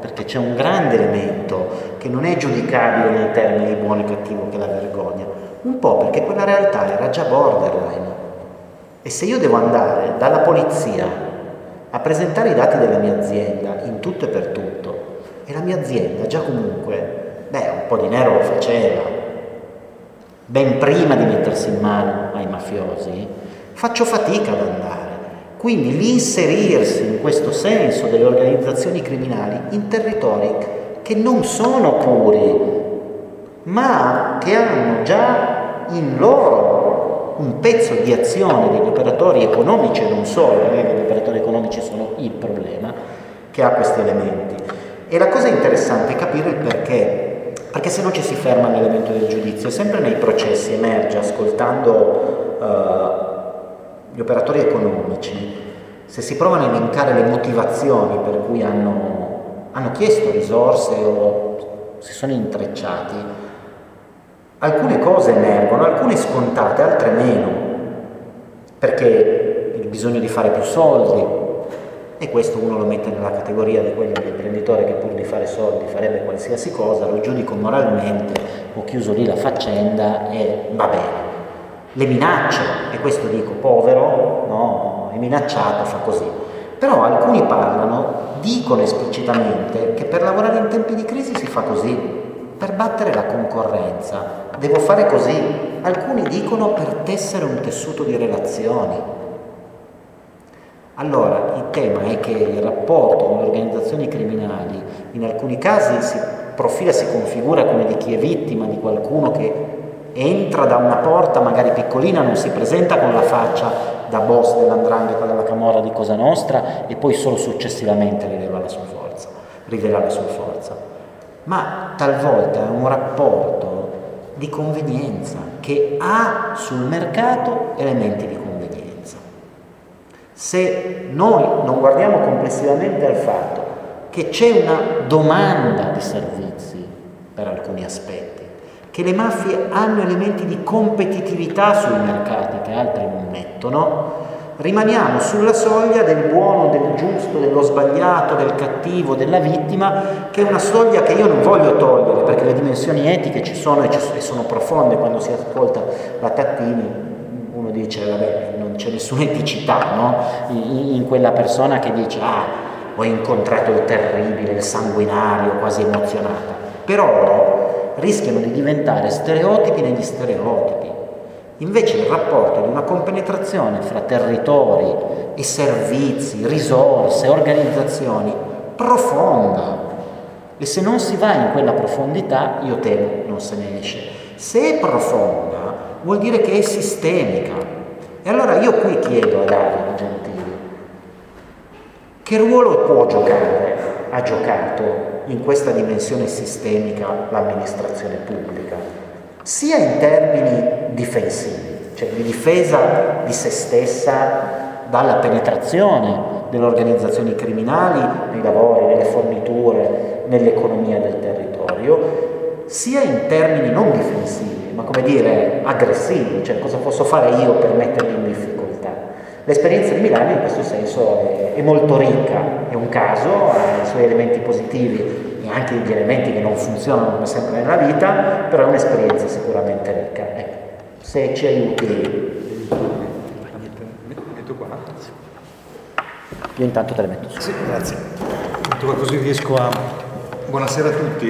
perché c'è un grande elemento che non è giudicabile nei termini buono e cattivo, che è la vergogna, un po' perché quella realtà era già borderline. E se io devo andare dalla polizia a presentare i dati della mia azienda in tutto e per tutto, e la mia azienda già comunque, un po' di nero lo faceva, ben prima di mettersi in mano ai mafiosi, faccio fatica ad andare. Quindi l'inserirsi in questo senso delle organizzazioni criminali in territori che non sono puri, ma che hanno già in loro un pezzo di azione degli operatori economici e non solo, perché gli operatori economici sono il problema, che ha questi elementi. E la cosa interessante è capire il perché se no ci si ferma all'elemento del giudizio. Sempre nei processi emerge, ascoltando gli operatori economici, se si provano a elencare le motivazioni per cui hanno chiesto risorse o si sono intrecciati, alcune cose emergono, alcune scontate, altre meno, perché il bisogno di fare più soldi, e questo uno lo mette nella categoria di quell'imprenditore che pur di fare soldi farebbe qualsiasi cosa, lo giudico moralmente, ho chiuso lì la faccenda e va bene. Le minacce, e questo dico, povero, no, è minacciato, fa così. Però alcuni dicono esplicitamente che per lavorare in tempi di crisi si fa così, per battere la concorrenza, devo fare così. Alcuni dicono per tessere un tessuto di relazioni. Allora, il tema è che il rapporto con le organizzazioni criminali in alcuni casi si profila, si configura come di chi è vittima, di qualcuno che entra da una porta magari piccolina, non si presenta con la faccia da boss dell''ndrangheta, della camorra di Cosa Nostra, e poi solo successivamente rivela la sua forza. Ma talvolta è un rapporto di convenienza che ha sul mercato elementi di convenienza. Se noi non guardiamo complessivamente al fatto che c'è una domanda di servizi per alcuni aspetti, che le mafie hanno elementi di competitività sui mercati che altri non mettono, rimaniamo sulla soglia del buono, del giusto, dello sbagliato, del cattivo, della vittima, che è una soglia che io non voglio togliere, perché le dimensioni etiche ci sono e sono profonde. Quando si ascolta la Tattini uno dice vabbè, non c'è nessuna eticità, no? in quella persona che dice ho incontrato il terribile, il sanguinario, quasi emozionata, però rischiano di diventare stereotipi negli stereotipi. Invece il rapporto di una compenetrazione fra territori e servizi, risorse, organizzazioni profonda, e se non si va in quella profondità, io temo, non se ne esce. Se è profonda vuol dire che è sistemica. E allora io qui chiedo a Davide Gentili, che ruolo ha giocato in questa dimensione sistemica l'amministrazione pubblica, sia in termini difensivi, cioè di difesa di se stessa dalla penetrazione delle organizzazioni criminali nei lavori, nelle forniture, nell'economia del territorio, sia in termini non difensivi, ma come dire aggressivi, cioè cosa posso fare io per metterli in difficoltà. L'esperienza di Milano in questo senso è molto ricca, è un caso, ha i suoi elementi positivi e anche degli elementi che non funzionano come sempre nella vita, però è un'esperienza sicuramente ricca. Ecco, se ci aiuti. Metto qua. Io intanto te le metto su. Sì, grazie. Metto qua così riesco a... Buonasera a tutti.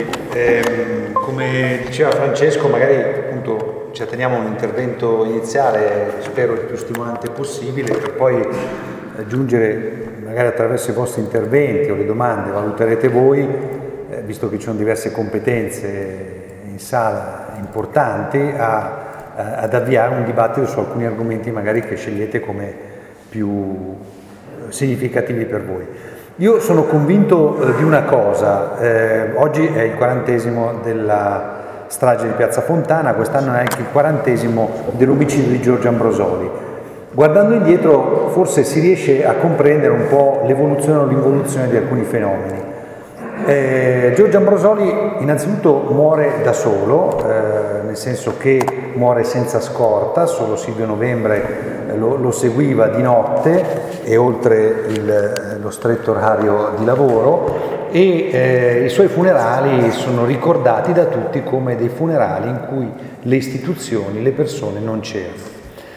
Come diceva Francesco, magari appunto ci atteniamo a un intervento iniziale, spero il più stimolante possibile, per poi aggiungere magari attraverso i vostri interventi o le domande, valuterete voi, visto che ci sono diverse competenze in sala importanti, ad avviare un dibattito su alcuni argomenti magari che scegliete come più significativi per voi. Io sono convinto di una cosa, oggi è il 40° della strage di Piazza Fontana, quest'anno è anche il 40° dell'omicidio di Giorgio Ambrosoli. Guardando indietro forse si riesce a comprendere un po' l'evoluzione o l'involuzione di alcuni fenomeni. Giorgio Ambrosoli innanzitutto muore da solo, nel senso che muore senza scorta, solo Silvio Novembre lo seguiva di notte e oltre lo stretto orario di lavoro, e i suoi funerali sono ricordati da tutti come dei funerali in cui le istituzioni, le persone non c'erano.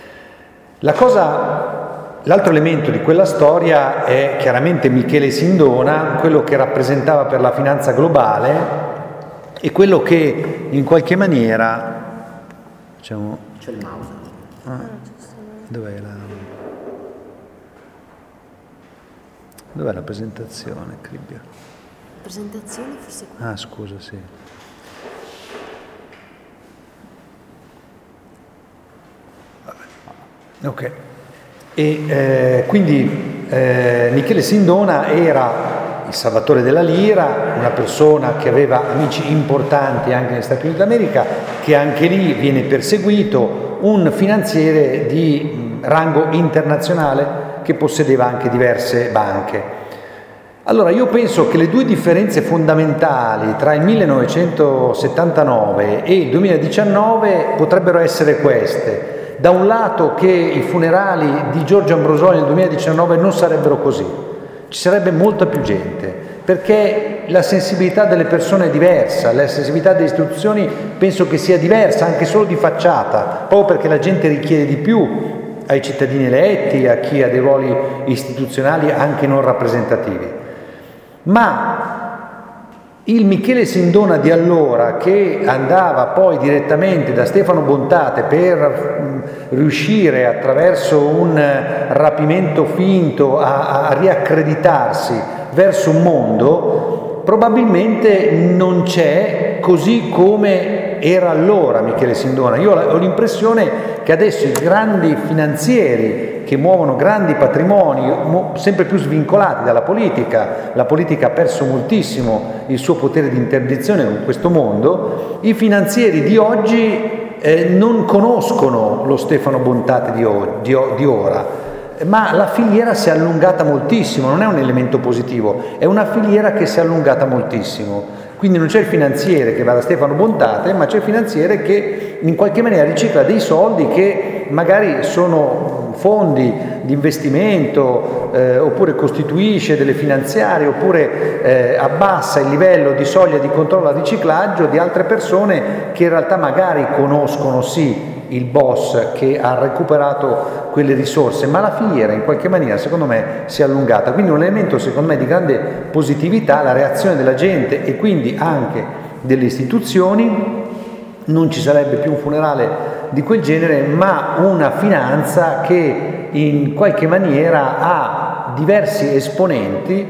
L'altro elemento di quella storia è chiaramente Michele Sindona, quello che rappresentava per la finanza globale e quello che in qualche maniera, diciamo, C'è il mouse. Dov'è la presentazione, Cribbia? Presentazione forse qua. Ah, scusa, sì. Ok. E quindi Michele Sindona era il salvatore della lira, una persona che aveva amici importanti anche negli Stati Uniti d'America, che anche lì viene perseguito, un finanziere di rango internazionale che possedeva anche diverse banche. Allora io penso che le due differenze fondamentali tra il 1979 e il 2019 potrebbero essere queste. Da un lato che i funerali di Giorgio Ambrosoli nel 2019 non sarebbero così, ci sarebbe molta più gente, perché la sensibilità delle persone è diversa, la sensibilità delle istituzioni penso che sia diversa anche solo di facciata, proprio perché la gente richiede di più ai cittadini eletti, a chi ha dei ruoli istituzionali anche non rappresentativi. Ma il Michele Sindona di allora, che andava poi direttamente da Stefano Bontate per riuscire attraverso un rapimento finto a riaccreditarsi verso un mondo, probabilmente non c'è così come era allora Michele Sindona. Io ho l'impressione che adesso i grandi finanzieri che muovono grandi patrimoni, sempre più svincolati dalla politica, la politica ha perso moltissimo il suo potere di interdizione in questo mondo, i finanzieri di oggi non conoscono lo Stefano Bontate di ora, ma la filiera si è allungata moltissimo, non è un elemento positivo, è una filiera che si è allungata moltissimo. Quindi non c'è il finanziere che va da Stefano Bontate, ma c'è il finanziere che in qualche maniera ricicla dei soldi che magari sono fondi di investimento, oppure costituisce delle finanziarie, oppure abbassa il livello di soglia di controllo al riciclaggio di altre persone che in realtà magari conoscono sì il boss che ha recuperato quelle risorse, ma la filiera in qualche maniera secondo me si è allungata. Quindi un elemento secondo me di grande positività, la reazione della gente e quindi anche delle istituzioni. Non ci sarebbe più un funerale di quel genere, ma una finanza che in qualche maniera ha diversi esponenti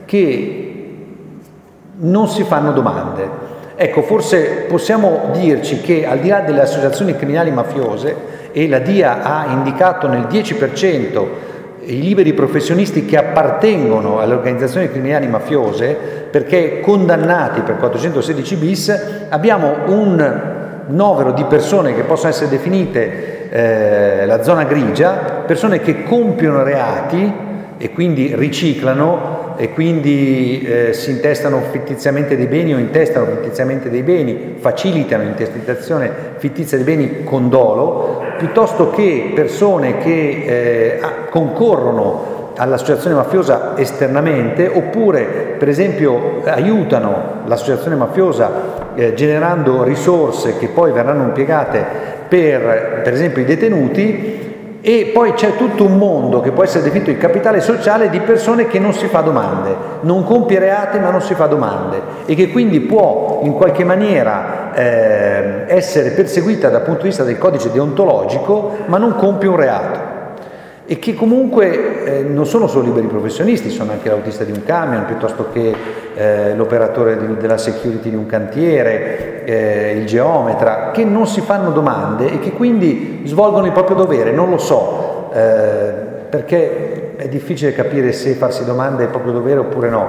che non si fanno domande. Ecco, forse possiamo dirci che al di là delle associazioni criminali mafiose, e la DIA ha indicato nel 10% i liberi professionisti che appartengono alle organizzazioni criminali mafiose, perché condannati per 416 bis, abbiamo un novero di persone che possono essere definite la zona grigia, persone che compiono reati e quindi riciclano e quindi si intestano fittiziamente dei beni o intestano fittiziamente dei beni, facilitano l'intestazione fittizia dei beni con dolo, piuttosto che persone che concorrono all'associazione mafiosa esternamente, oppure per esempio aiutano l'associazione mafiosa generando risorse che poi verranno impiegate per esempio i detenuti. E poi c'è tutto un mondo che può essere definito il capitale sociale di persone che non si fa domande, non compie reati ma non si fa domande, e che quindi può in qualche maniera essere perseguita dal punto di vista del codice deontologico ma non compie un reato, e che comunque non sono solo liberi professionisti, sono anche l'autista di un camion, piuttosto che l'operatore della security di un cantiere, il geometra, che non si fanno domande e che quindi svolgono il proprio dovere. Non lo so, perché è difficile capire se farsi domande è il proprio dovere oppure no,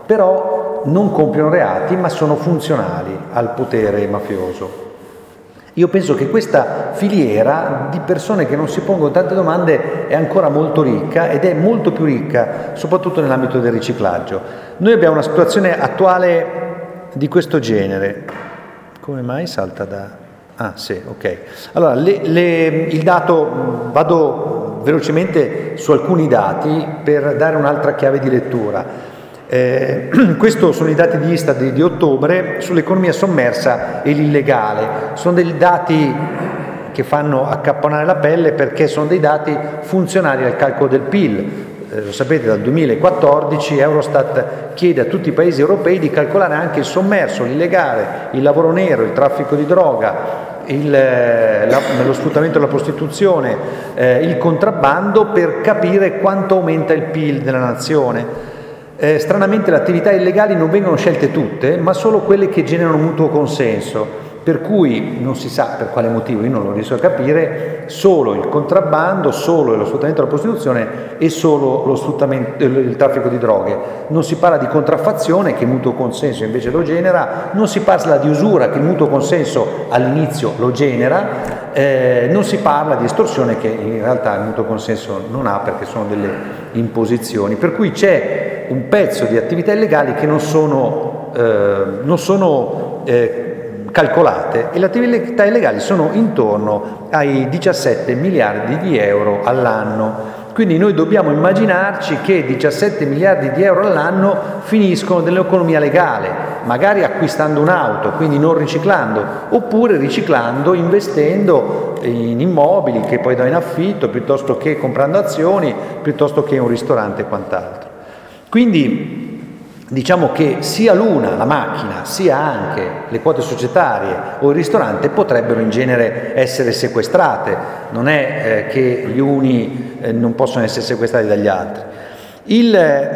però non compiono reati ma sono funzionali al potere mafioso. Io penso che questa filiera di persone che non si pongono tante domande è ancora molto ricca, ed è molto più ricca soprattutto nell'ambito del riciclaggio. Noi abbiamo una situazione attuale di questo genere. Come mai salta da... Ah sì, ok. Allora, il dato, vado velocemente su alcuni dati per dare un'altra chiave di lettura. Questi sono i dati di Istat di ottobre sull'economia sommersa e l'illegale. Sono dei dati che fanno accapponare la pelle, perché sono dei dati funzionali al calcolo del PIL. Lo sapete, dal 2014 Eurostat chiede a tutti i paesi europei di calcolare anche il sommerso, l'illegale, il lavoro nero, il traffico di droga, lo sfruttamento della prostituzione, il contrabbando, per capire quanto aumenta il PIL della nazione. Stranamente le attività illegali non vengono scelte tutte, ma solo quelle che generano mutuo consenso, per cui non si sa per quale motivo, io non lo riesco a capire, solo il contrabbando, solo lo sfruttamento della prostituzione e solo il traffico di droghe. Non si parla di contraffazione, che il mutuo consenso invece lo genera, non si parla di usura, che il mutuo consenso all'inizio lo genera, non si parla di estorsione, che in realtà il mutuo consenso non ha, perché sono delle imposizioni. Per cui c'è un pezzo di attività illegali che non sono calcolate, e le attività illegali sono intorno ai 17 miliardi di euro all'anno. Quindi noi dobbiamo immaginarci che 17 miliardi di euro all'anno finiscono nell'economia legale, magari acquistando un'auto, quindi non riciclando, oppure riciclando, investendo in immobili che poi dà in affitto, piuttosto che comprando azioni, piuttosto che un ristorante e quant'altro. Quindi diciamo che sia l'una, la macchina, sia anche le quote societarie o il ristorante potrebbero in genere essere sequestrate, non è che gli uni non possono essere sequestrati dagli altri. Il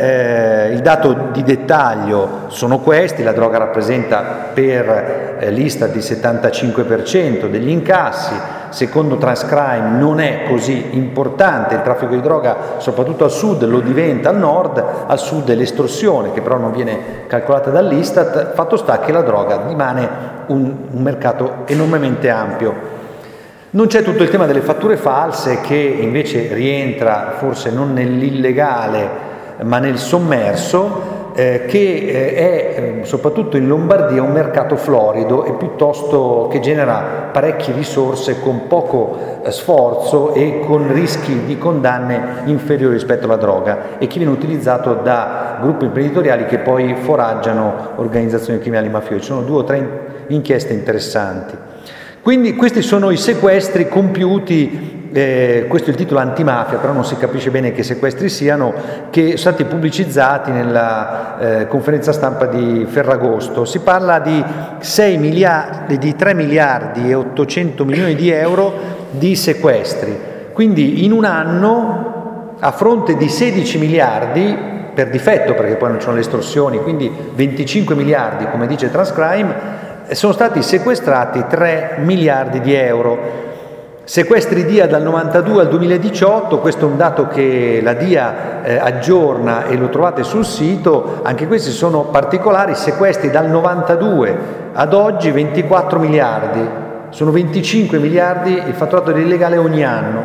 dato di dettaglio sono questi: la droga rappresenta per l'Istat il 75% degli incassi, secondo Transcrime non è così importante il traffico di droga, soprattutto al sud, lo diventa al nord, al sud è l'estorsione, che però non viene calcolata dall'Istat. Fatto sta che la droga rimane un mercato enormemente ampio. Non c'è tutto il tema delle fatture false, che invece rientra forse non nell'illegale ma nel sommerso, che è soprattutto in Lombardia un mercato florido e piuttosto che genera parecchie risorse con poco sforzo e con rischi di condanne inferiori rispetto alla droga, e che viene utilizzato da gruppi imprenditoriali che poi foraggiano organizzazioni criminali mafiose. Ci sono 2 o 3 inchieste interessanti. Quindi questi sono i sequestri compiuti, questo è il titolo antimafia, però non si capisce bene che sequestri siano, che sono stati pubblicizzati nella conferenza stampa di Ferragosto. Si parla di 3 miliardi e 800 milioni di euro di sequestri. Quindi in un anno, a fronte di 16 miliardi, per difetto perché poi non ci sono le estorsioni, quindi 25 miliardi come dice Transcrime, sono stati sequestrati 3 miliardi di euro. Sequestri DIA dal 92 al 2018, questo è un dato che la DIA aggiorna e lo trovate sul sito, anche questi sono particolari. Sequestri dal 92 ad oggi 24 miliardi, sono 25 miliardi il fatturato dell'illegale ogni anno.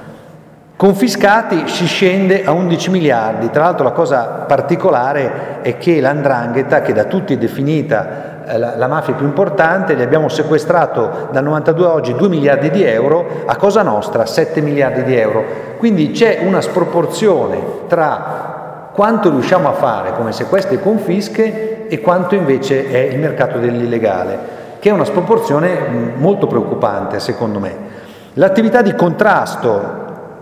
Confiscati si scende a 11 miliardi. Tra l'altro la cosa particolare è che l''ndrangheta, che da tutti è definita la mafia più importante, gli abbiamo sequestrato dal 92 a oggi 2 miliardi di euro, a Cosa Nostra 7 miliardi di euro. Quindi c'è una sproporzione tra quanto riusciamo a fare come sequestri e confische e quanto invece è il mercato dell'illegale, che è una sproporzione molto preoccupante secondo me. L'attività di contrasto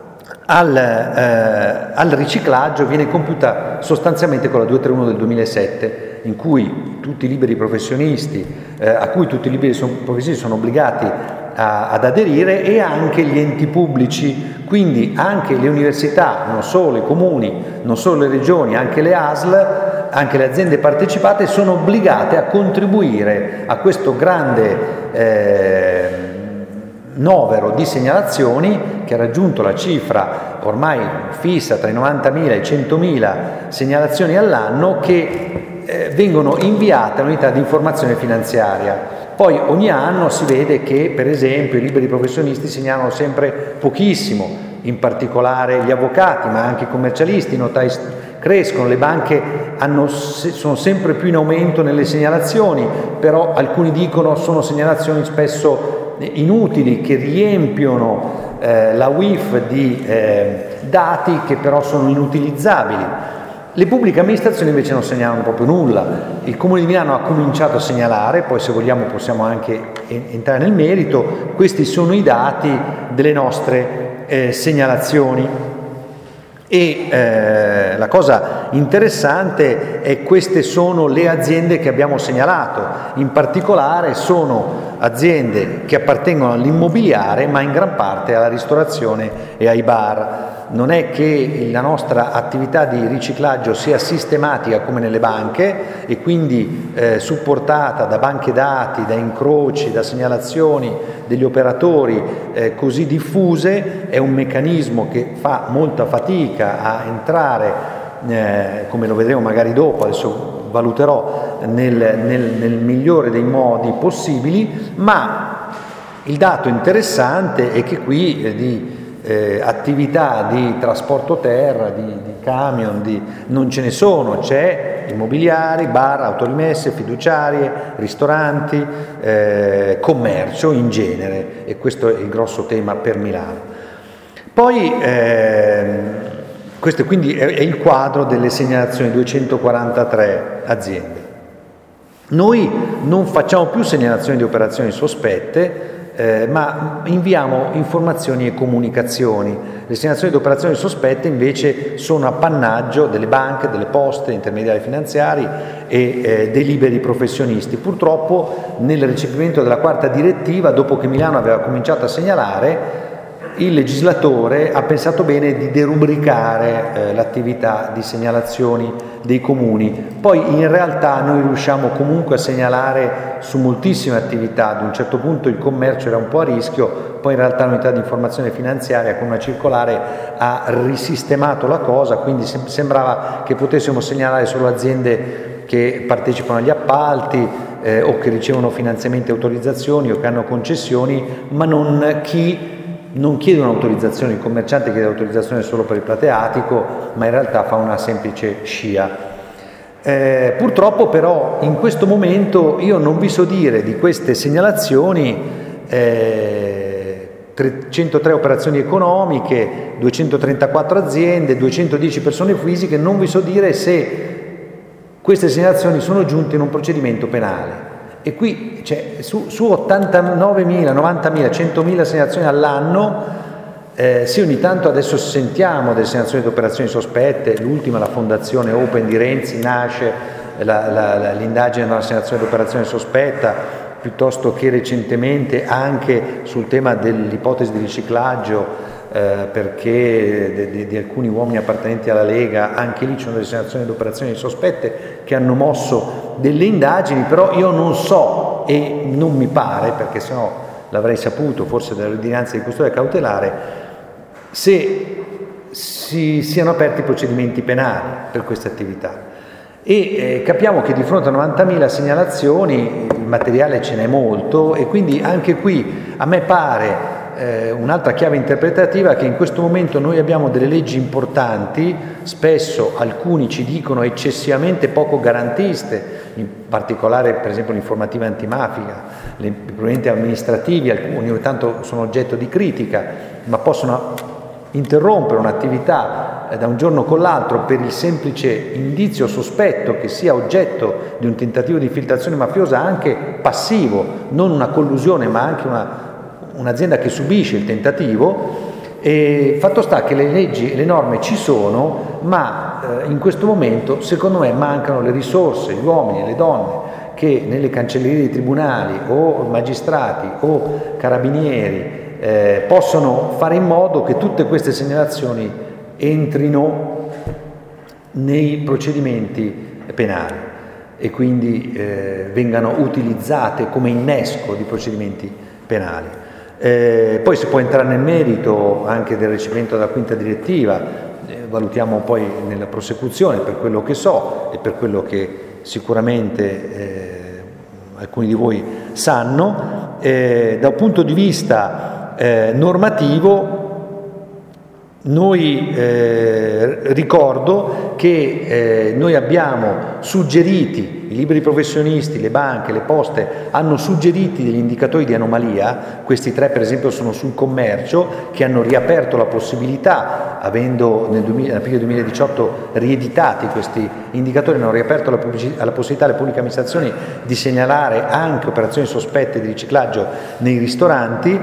al riciclaggio viene compiuta sostanzialmente con la 231 del 2007, in cui tutti i liberi professionisti, a cui tutti i liberi professionisti sono obbligati ad aderire, e anche gli enti pubblici, quindi anche le università, non solo i comuni, non solo le regioni, anche le ASL, anche le aziende partecipate sono obbligate a contribuire a questo grande novero di segnalazioni, che ha raggiunto la cifra ormai fissa tra i 90.000 e i 100.000 segnalazioni all'anno, che vengono inviate all'unità di informazione finanziaria. Poi ogni anno si vede che, per esempio, i liberi professionisti segnalano sempre pochissimo, in particolare gli avvocati, ma anche i commercialisti, i notai crescono, le banche sono sempre più in aumento nelle segnalazioni, però alcuni dicono sono segnalazioni spesso inutili, che riempiono la WIF di dati che però sono inutilizzabili. Le pubbliche amministrazioni invece non segnalano proprio nulla. Il Comune di Milano ha cominciato a segnalare, poi se vogliamo possiamo anche entrare nel merito. Questi sono i dati delle nostre segnalazioni. E la cosa interessante è queste sono le aziende che abbiamo segnalato, in particolare sono aziende che appartengono all'immobiliare ma in gran parte alla ristorazione e ai bar. Non è che la nostra attività di riciclaggio sia sistematica come nelle banche e quindi supportata da banche dati, da incroci, da segnalazioni degli operatori così diffuse. È un meccanismo che fa molta fatica a entrare, come lo vedremo magari dopo, adesso valuterò, nel migliore dei modi possibili, ma il dato interessante è che qui di attività di trasporto terra, di camion, non ce ne sono, c'è immobiliari, bar, autorimesse, fiduciarie, ristoranti, commercio in genere, e questo è il grosso tema per Milano. Poi questo quindi è il quadro delle segnalazioni, 243 aziende. Noi non facciamo più segnalazioni di operazioni sospette, ma inviamo informazioni e comunicazioni. Le segnalazioni di operazioni sospette invece sono appannaggio delle banche, delle poste, intermediari finanziari e dei liberi professionisti. Purtroppo nel recepimento della quarta direttiva, dopo che Milano aveva cominciato a segnalare, il legislatore ha pensato bene di derubricare l'attività di segnalazioni dei comuni. Poi in realtà noi riusciamo comunque a segnalare su moltissime attività. Ad un certo punto il commercio era un po' a rischio, poi in realtà l'unità di informazione finanziaria con una circolare ha risistemato la cosa, quindi sembrava che potessimo segnalare solo aziende che partecipano agli appalti o che ricevono finanziamenti e autorizzazioni o che hanno concessioni, ma non chi non chiede un'autorizzazione. Il commerciante chiede l'autorizzazione solo per il plateatico, ma in realtà fa una semplice scia. Purtroppo però in questo momento io non vi so dire di queste segnalazioni 303 operazioni economiche, 234 aziende, 210 persone fisiche, non vi so dire se queste segnalazioni sono giunte in un procedimento penale. E qui su 89.000, 90.000, 100.000 segnalazioni all'anno, sì, ogni tanto adesso sentiamo delle segnalazioni di operazioni sospette. L'ultima, la fondazione Open di Renzi, nasce l'indagine della segnalazione di operazione sospetta, piuttosto che recentemente anche sul tema dell'ipotesi di riciclaggio, perché di alcuni uomini appartenenti alla Lega, anche lì ci sono delle segnalazioni di operazioni sospette che hanno mosso delle indagini. Però io non so, e non mi pare, perché sennò l'avrei saputo forse dalle ordinanze di custodia cautelare, se si siano aperti procedimenti penali per queste attività. E capiamo che di fronte a 90.000 segnalazioni il materiale ce n'è molto, e quindi anche qui a me pare un'altra chiave interpretativa che in questo momento noi abbiamo delle leggi importanti, spesso alcuni ci dicono eccessivamente poco garantiste, in particolare per esempio l'informativa antimafia, i provvedimenti amministrativi, alcuni ogni tanto sono oggetto di critica, ma possono interrompere un'attività da un giorno con l'altro per il semplice indizio sospetto che sia oggetto di un tentativo di infiltrazione mafiosa anche passivo, non una collusione ma anche un'azienda che subisce il tentativo. E fatto sta che le leggi e le norme ci sono, ma in questo momento secondo me mancano le risorse, gli uomini e le donne che nelle cancellerie dei tribunali o magistrati o carabinieri possono fare in modo che tutte queste segnalazioni entrino nei procedimenti penali e quindi vengano utilizzate come innesco di procedimenti penali. Poi si può entrare nel merito anche del recepimento della quinta direttiva, valutiamo poi nella prosecuzione, per quello che so e per quello che sicuramente alcuni di voi sanno. Da un punto di vista normativo, noi ricordo che noi abbiamo suggeriti, i liberi professionisti, le banche, le poste hanno suggeriti degli indicatori di anomalia. Questi 3 per esempio sono sul commercio, che hanno riaperto la possibilità, avendo nell'aprile 2018 rieditati questi indicatori, hanno riaperto la possibilità alle pubbliche amministrazioni di segnalare anche operazioni sospette di riciclaggio nei ristoranti.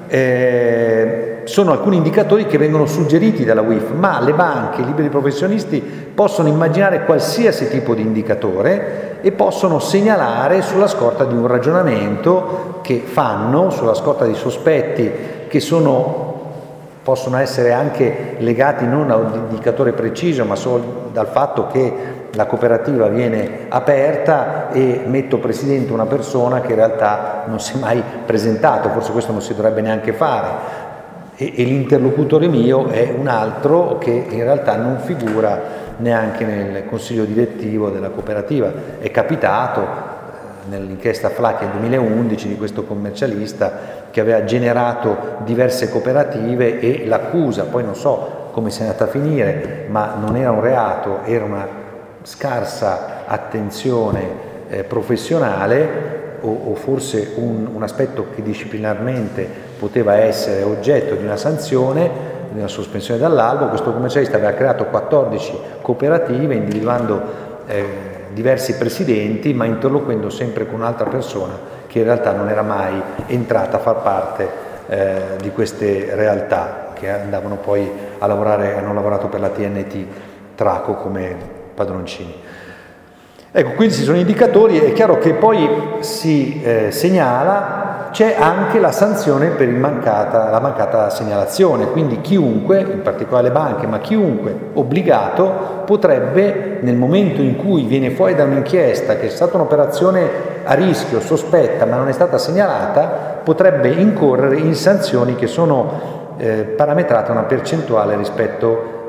Sono alcuni indicatori che vengono suggeriti dalla UIF, ma le banche, i liberi professionisti possono immaginare qualsiasi tipo di indicatore e possono segnalare sulla scorta di un ragionamento che fanno, sulla scorta di sospetti che possono essere anche legati non a un indicatore preciso, ma solo dal fatto che la cooperativa viene aperta e metto presidente una persona che in realtà non si è mai presentato, forse questo non si dovrebbe neanche fare, e l'interlocutore mio è un altro che in realtà non figura neanche nel consiglio direttivo della cooperativa. È capitato nell'inchiesta FLAC del 2011 di questo commercialista che aveva generato diverse cooperative, e l'accusa, poi non so come sia andata a finire, ma non era un reato, era una scarsa attenzione professionale, o forse un aspetto che disciplinarmente poteva essere oggetto di una sanzione, di una sospensione dall'albo. Questo commercialista aveva creato 14 cooperative, individuando diversi presidenti, ma interloquendo sempre con un'altra persona che in realtà non era mai entrata a far parte di queste realtà, che andavano poi a lavorare, hanno lavorato per la TNT Traco come padroncini. Ecco, quindi ci sono indicatori, è chiaro che poi si segnala, c'è anche la sanzione per la mancata segnalazione, quindi chiunque, in particolare le banche, ma chiunque obbligato potrebbe, nel momento in cui viene fuori da un'inchiesta che è stata un'operazione a rischio, sospetta, ma non è stata segnalata, potrebbe incorrere in sanzioni che sono parametrate a una percentuale rispetto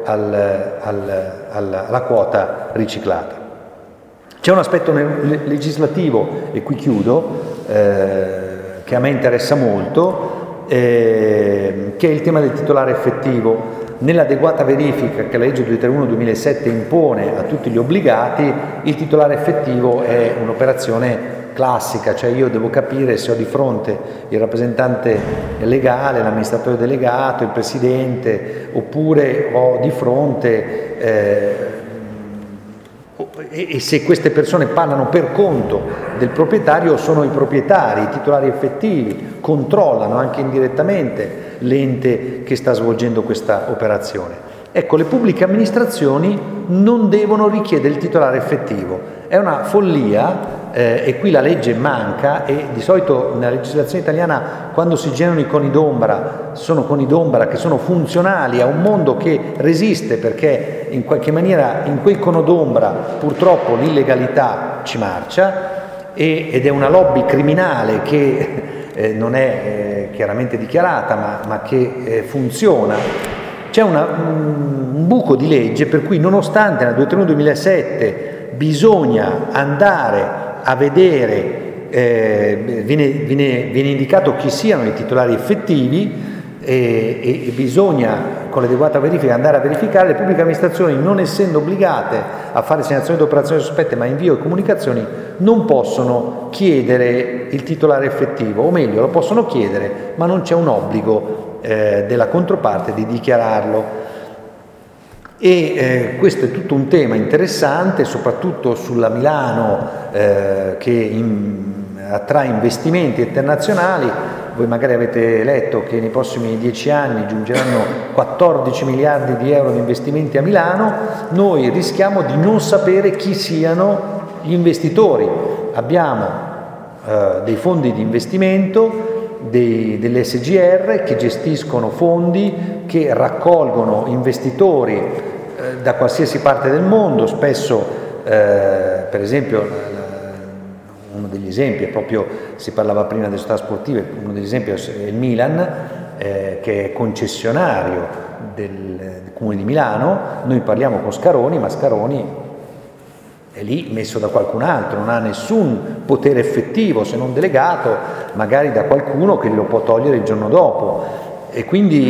alla quota riciclata. C'è un aspetto legislativo, e qui chiudo, che a me interessa molto, che è il tema del titolare effettivo. Nell'adeguata verifica che la legge 231/2007 impone a tutti gli obbligati, il titolare effettivo è un'operazione classica, cioè io devo capire se ho di fronte il rappresentante legale, l'amministratore delegato, il presidente, oppure ho di fronte e se queste persone parlano per conto del proprietario, sono i proprietari, i titolari effettivi, controllano anche indirettamente l'ente che sta svolgendo questa operazione. Ecco, le pubbliche amministrazioni non devono richiedere il titolare effettivo, è una follia, e qui la legge manca, e di solito nella legislazione italiana quando si generano i coni d'ombra sono coni d'ombra che sono funzionali a un mondo che resiste, perché in qualche maniera in quel cono d'ombra purtroppo l'illegalità ci marcia, ed è una lobby criminale che non è chiaramente dichiarata, ma che funziona. C'è un buco di legge per cui, nonostante nel 2007 bisogna andare a vedere, viene indicato chi siano i titolari effettivi, e bisogna con l'adeguata verifica andare a verificare, le pubbliche amministrazioni, non essendo obbligate a fare segnalazioni di operazioni sospette ma invio e comunicazioni, non possono chiedere il titolare effettivo, o meglio lo possono chiedere ma non c'è un obbligo della controparte di dichiararlo. E questo è tutto un tema interessante, soprattutto sulla Milano, che attrae investimenti internazionali. Voi magari avete letto che nei prossimi 10 anni giungeranno 14 miliardi di euro di investimenti a Milano. Noi rischiamo di non sapere chi siano gli investitori. Abbiamo dei fondi di investimento, delle SGR che gestiscono fondi, che raccolgono investitori da qualsiasi parte del mondo. Spesso, per esempio, uno degli esempi è proprio, si parlava prima delle società sportive, uno degli esempi è il Milan, che è concessionario del Comune di Milano. Noi parliamo con Scaroni, ma Scaroni è lì messo da qualcun altro, non ha nessun potere effettivo se non delegato magari da qualcuno che lo può togliere il giorno dopo. E quindi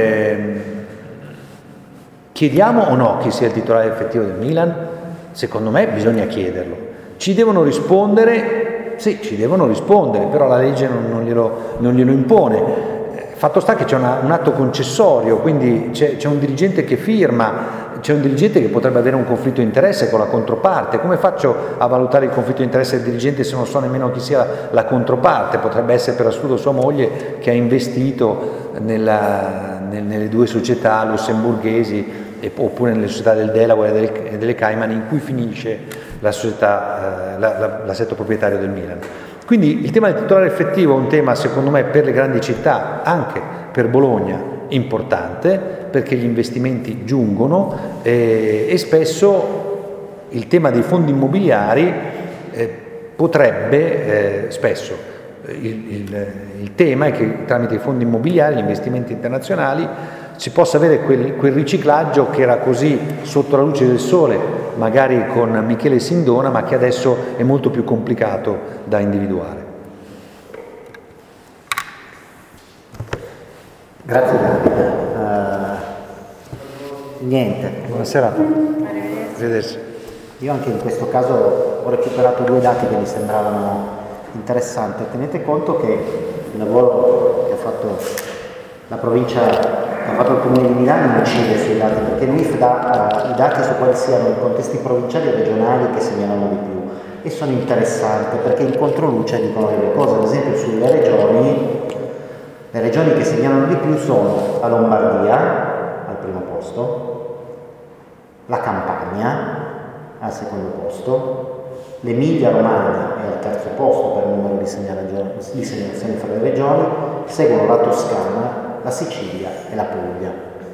chiediamo o no chi sia il titolare effettivo del Milan? Secondo me bisogna chiederlo. Ci devono rispondere? Sì, ci devono rispondere, però la legge non glielo impone. Fatto sta che c'è un atto concessorio, quindi c'è un dirigente che firma, c'è un dirigente che potrebbe avere un conflitto di interesse con la controparte. Come faccio a valutare il conflitto di interesse del dirigente se non so nemmeno chi sia la controparte? Potrebbe essere per assurdo sua moglie che ha investito nelle due società lussemburghesi oppure nelle società del Delaware e delle Cayman in cui finisce la società, l'assetto proprietario del Milan. Quindi il tema del titolare effettivo è un tema, secondo me, per le grandi città, anche per Bologna, importante, perché gli investimenti giungono e spesso il tema dei fondi immobiliari potrebbe, spesso, il tema è che tramite i fondi immobiliari, gli investimenti internazionali, si possa avere quel riciclaggio che era così sotto la luce del sole, magari con Michele Sindona, ma che adesso è molto più complicato da individuare. Grazie Davide. Niente. Buonasera. Arrivederci. Io anche in questo caso ho recuperato due dati che mi sembravano interessanti. Tenete conto che il lavoro che ha fatto la provincia, che ha fatto il Comune di Milano, incide sui dati, perché l'UIF dà i dati su quali siano i contesti provinciali e regionali che segnalano di più, e sono interessanti perché in controluce dicono delle cose. Ad esempio sulle regioni, le regioni che segnalano di più sono la Lombardia al primo posto, la Campania al secondo posto, l'Emilia Romagna è al terzo posto per numero di segnalazioni fra le regioni, seguono la Toscana, la Sicilia e la Puglia.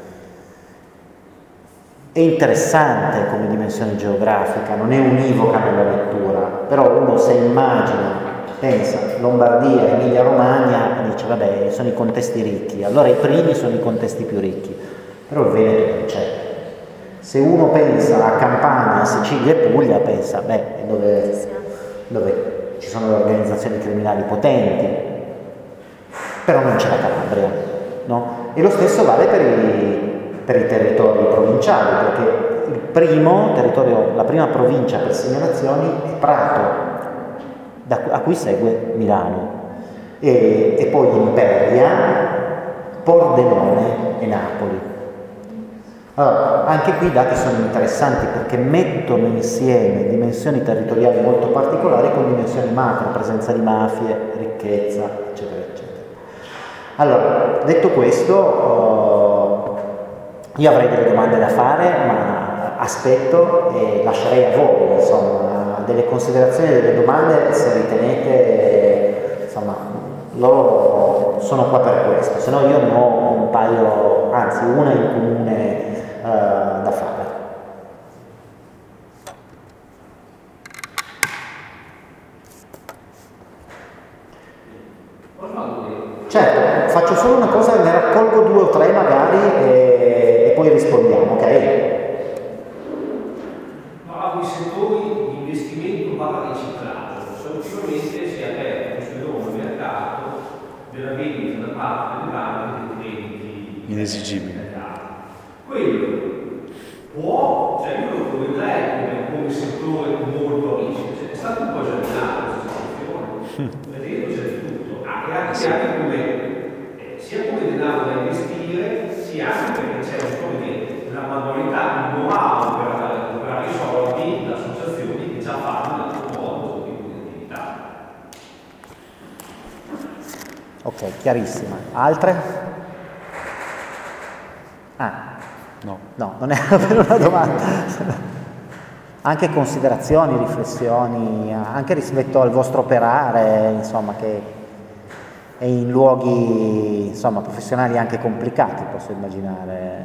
È interessante come dimensione geografica, non è univoca nella lettura, però uno se immagina, pensa Lombardia, Emilia Romagna, dice vabbè sono i contesti ricchi, allora i primi sono i contesti più ricchi, però il Veneto non c'è. Se uno pensa a Campania, Sicilia e Puglia, pensa beh dove ci sono le organizzazioni criminali potenti, però non c'è la Calabria, no? E lo stesso vale per i territori provinciali, perché il primo territorio, la prima provincia per segnalazioni è Prato, a cui segue Milano, e poi Imperia, Pordenone e Napoli. Allora, anche qui i dati sono interessanti perché mettono insieme dimensioni territoriali molto particolari con dimensioni macro, presenza di mafie, ricchezza, eccetera, eccetera. Allora, detto questo, io avrei delle domande da fare, ma aspetto e lascerei a voi, insomma, delle considerazioni, delle domande, se ritenete, insomma, loro sono qua per questo, se no io ne ho un paio, anzi una in comune da fare. Certo, faccio solo una cosa, ne raccolgo 2 o 3 magari e poi rispondiamo, ok? Parlavo di settori di investimento barra riciclaggio, cioè ultimamente si è aperto questo enorme mercato della vendita da parte delle banche dei crediti Inesigibili. Quello può, cioè io lo vedrei come settore molto a rischio, è stato un po' esagerato questa situazione, vedendo c'è di tutto, anche come sia come denaro da investire, sia anche perché c'è la manualità, il know-how per recuperare i soldi da associazioni che già fanno nel loro modo questo tipo di attività. Ok, chiarissima. Altre? No, non era per una domanda. Anche considerazioni, riflessioni, anche rispetto al vostro operare, insomma, che è in luoghi, insomma, professionali anche complicati, posso immaginare.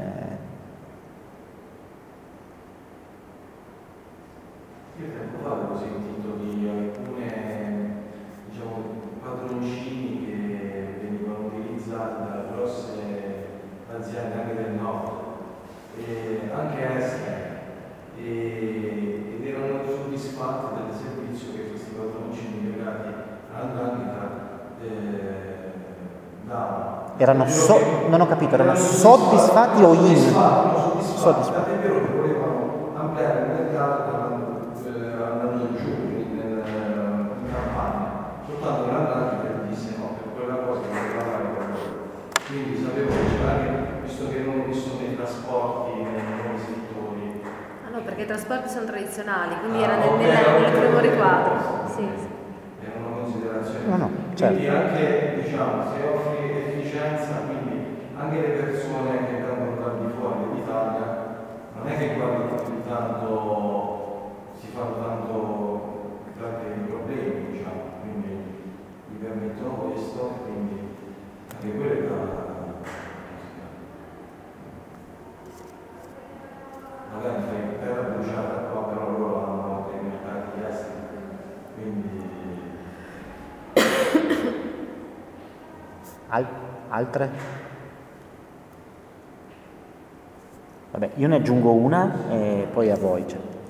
Io tempo fa avevo sentito di alcune, diciamo, padroncini che venivano utilizzati dalle grosse aziende anche del nord e anche estere ed erano erano non ho capito, erano soddisfatti o soddisfatti. È vero che volevano ampliare il mercato andando giù in campagna, soltanto l'Atlantico disse no, per quella cosa che voleva fare con loro. Quindi sapevo che c'era anche, visto che non sono nei trasporti, nei nuovi settori. Ah no, perché i trasporti sono tradizionali, quindi era nel primo riquadro. Sì. No, certo. Quindi anche, diciamo, se offri efficienza, quindi anche le persone che vengono dal di fuori dell'Italia, non è che guardano tanto, si fanno tanti problemi, diciamo, quindi gli permettono questo, quindi anche quello è magari fai terra bruciata qua, però loro hanno dei mercati esteri, quindi altre? Vabbè, io ne aggiungo una e poi a voi.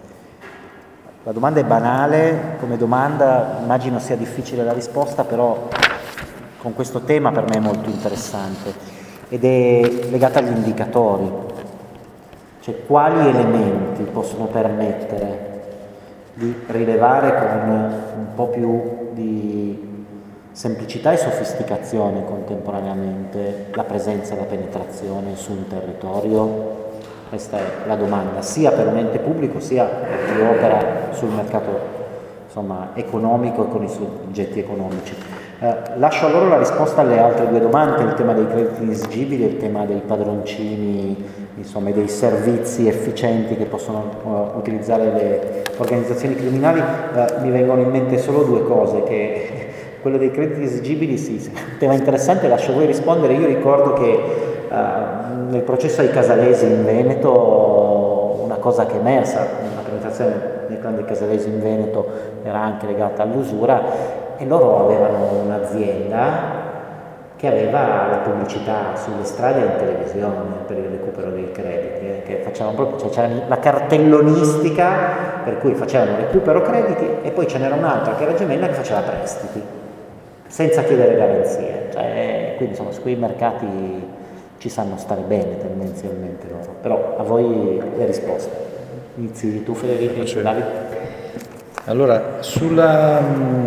La domanda è banale, come domanda immagino sia difficile la risposta, però con questo tema per me è molto interessante ed è legata agli indicatori, cioè quali elementi possono permettere di rilevare con un po' più di semplicità e sofisticazione contemporaneamente la presenza e la penetrazione su un territorio? Questa è la domanda, sia per un ente pubblico sia per chi opera sul mercato economico e con i soggetti economici. Lascio a loro la risposta alle altre due domande, il tema dei crediti esigibili e il tema dei padroncini, insomma, dei servizi efficienti che possono utilizzare le organizzazioni criminali. Mi vengono in mente solo due cose, che quello dei crediti esigibili sì, è un tema interessante, lascio voi rispondere. Io ricordo che nel processo ai Casalesi in Veneto una cosa che è emersa, la penetrazione nei clan dei Casalesi in Veneto era anche legata all'usura, e loro avevano un'azienda che aveva la pubblicità sulle strade e in televisione per il recupero dei crediti, che facevano proprio, cioè c'era la cartellonistica per cui facevano recupero crediti, e poi ce n'era un'altra che era gemella che faceva prestiti senza chiedere garanzie, quindi insomma su quei mercati ci sanno stare bene tendenzialmente loro. Però a voi le risposte. Inizi tu, Federico, Davide. Allora, sulla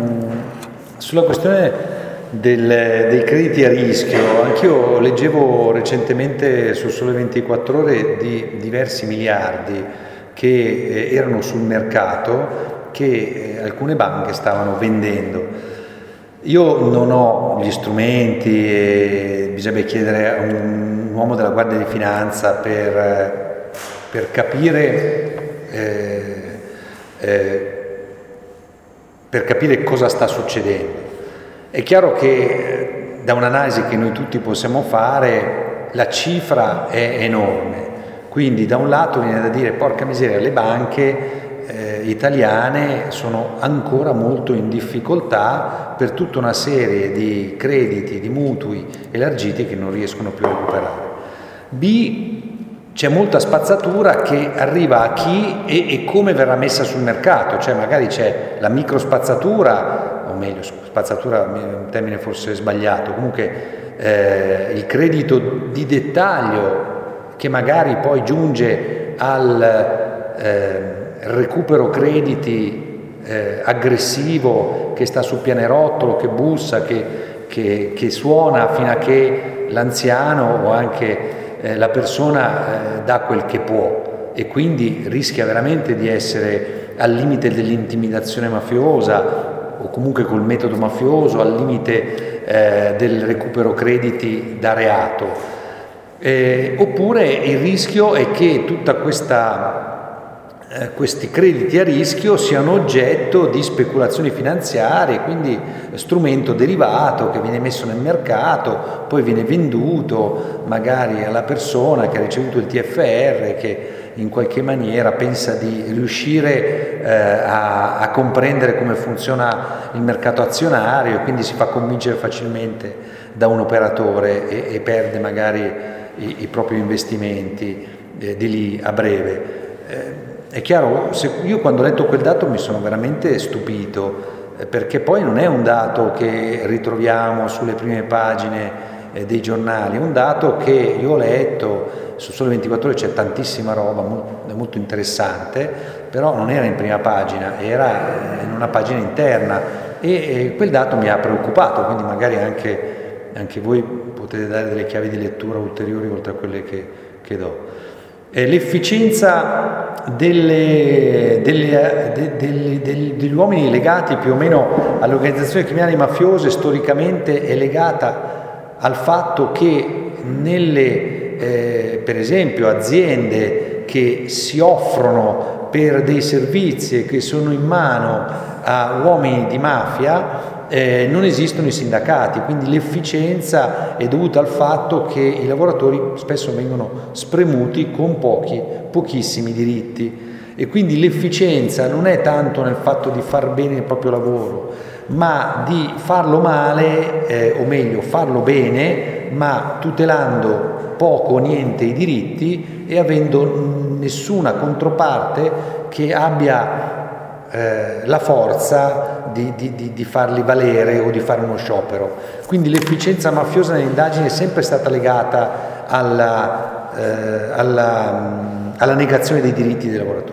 questione dei crediti a rischio, anch'io leggevo recentemente su Sole 24 Ore di diversi miliardi che erano sul mercato, che alcune banche stavano vendendo. Io non ho gli strumenti e bisogna chiedere a un uomo della Guardia di Finanza per capire cosa sta succedendo. È chiaro che da un'analisi che noi tutti possiamo fare la cifra è enorme, quindi da un lato viene da dire porca miseria, le banche italiane sono ancora molto in difficoltà per tutta una serie di crediti, di mutui elargiti che non riescono più a recuperare. B, c'è molta spazzatura che arriva a chi e come verrà messa sul mercato, cioè magari c'è la microspazzatura, o meglio, spazzatura è un termine forse sbagliato, comunque il credito di dettaglio che magari poi giunge al recupero crediti aggressivo, che sta sul pianerottolo, che bussa, che suona fino a che l'anziano o anche la persona dà quel che può, e quindi rischia veramente di essere al limite dell'intimidazione mafiosa o comunque col metodo mafioso, al limite del recupero crediti da reato. Oppure il rischio è che tutta questi crediti a rischio siano oggetto di speculazioni finanziarie, quindi strumento derivato che viene messo nel mercato, poi viene venduto magari alla persona che ha ricevuto il TFR, che in qualche maniera pensa di riuscire a comprendere come funziona il mercato azionario, e quindi si fa convincere facilmente da un operatore e perde magari i propri investimenti di lì a breve. È chiaro, io quando ho letto quel dato mi sono veramente stupito, perché poi non è un dato che ritroviamo sulle prime pagine dei giornali, un dato che io ho letto su Sole 24 Ore, c'è tantissima roba molto interessante, però non era in prima pagina, era in una pagina interna, e quel dato mi ha preoccupato, quindi magari anche voi potete dare delle chiavi di lettura ulteriori oltre a quelle che do. L'efficienza degli uomini legati più o meno alle organizzazioni criminali mafiose storicamente è legata al fatto che nelle per esempio aziende che si offrono per dei servizi e che sono in mano a uomini di mafia non esistono i sindacati, quindi l'efficienza è dovuta al fatto che i lavoratori spesso vengono spremuti con pochissimi diritti, e quindi l'efficienza non è tanto nel fatto di far bene il proprio lavoro, ma di farlo male, o meglio farlo bene, ma tutelando poco o niente i diritti e avendo nessuna controparte che abbia la forza di farli valere o di fare uno sciopero. Quindi l'efficienza mafiosa nell'indagine è sempre stata legata alla negazione dei diritti dei lavoratori.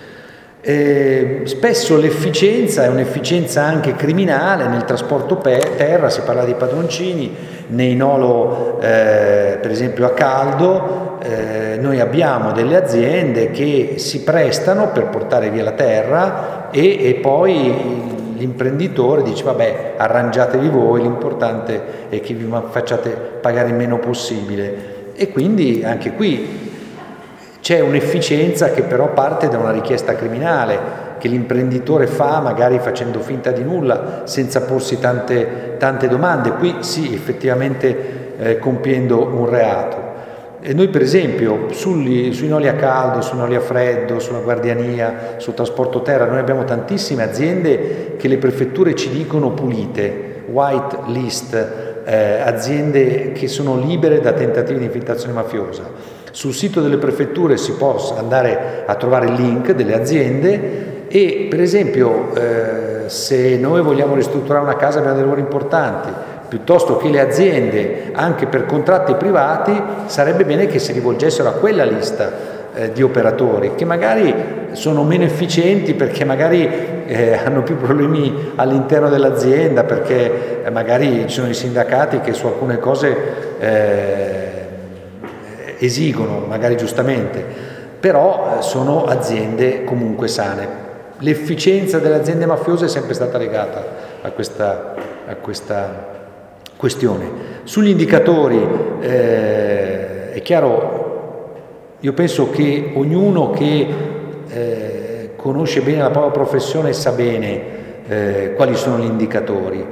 Spesso l'efficienza è un'efficienza anche criminale nel trasporto terra, si parla dei padroncini, nei nolo per esempio a caldo. Noi abbiamo delle aziende che si prestano per portare via la terra e poi l'imprenditore dice vabbè, arrangiatevi voi, l'importante è che vi facciate pagare il meno possibile, e quindi anche qui c'è un'efficienza che però parte da una richiesta criminale che l'imprenditore fa magari facendo finta di nulla, senza porsi tante domande, qui sì, effettivamente compiendo un reato. E noi per esempio sui noli a caldo, sui noli a freddo, sulla guardiania, sul trasporto terra, noi abbiamo tantissime aziende che le prefetture ci dicono pulite, white list, aziende che sono libere da tentativi di infiltrazione mafiosa. Sul sito delle prefetture si può andare a trovare il link delle aziende e per esempio se noi vogliamo ristrutturare una casa, abbiamo dei lavori importanti, piuttosto che le aziende, anche per contratti privati, sarebbe bene che si rivolgessero a quella lista di operatori che magari sono meno efficienti perché magari hanno più problemi all'interno dell'azienda, perché magari ci sono i sindacati che su alcune cose esigono, magari giustamente, però sono aziende comunque sane. L'efficienza delle aziende mafiose è sempre stata legata a questa questione. Sugli indicatori è chiaro, io penso che ognuno che conosce bene la propria professione sa bene quali sono gli indicatori.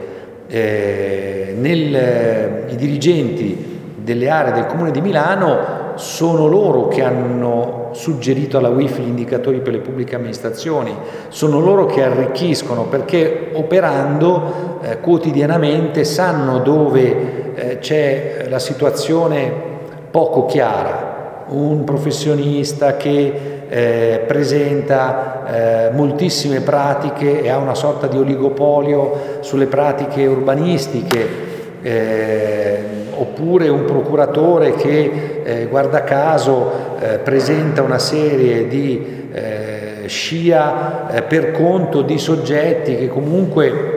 I dirigenti delle aree del Comune di Milano sono loro che hanno suggerito alla UIF gli indicatori per le pubbliche amministrazioni, sono loro che arricchiscono, perché operando quotidianamente sanno dove c'è la situazione poco chiara. Un professionista che presenta moltissime pratiche e ha una sorta di oligopolio sulle pratiche urbanistiche, oppure un procuratore che guarda caso presenta una serie di SCIA per conto di soggetti che comunque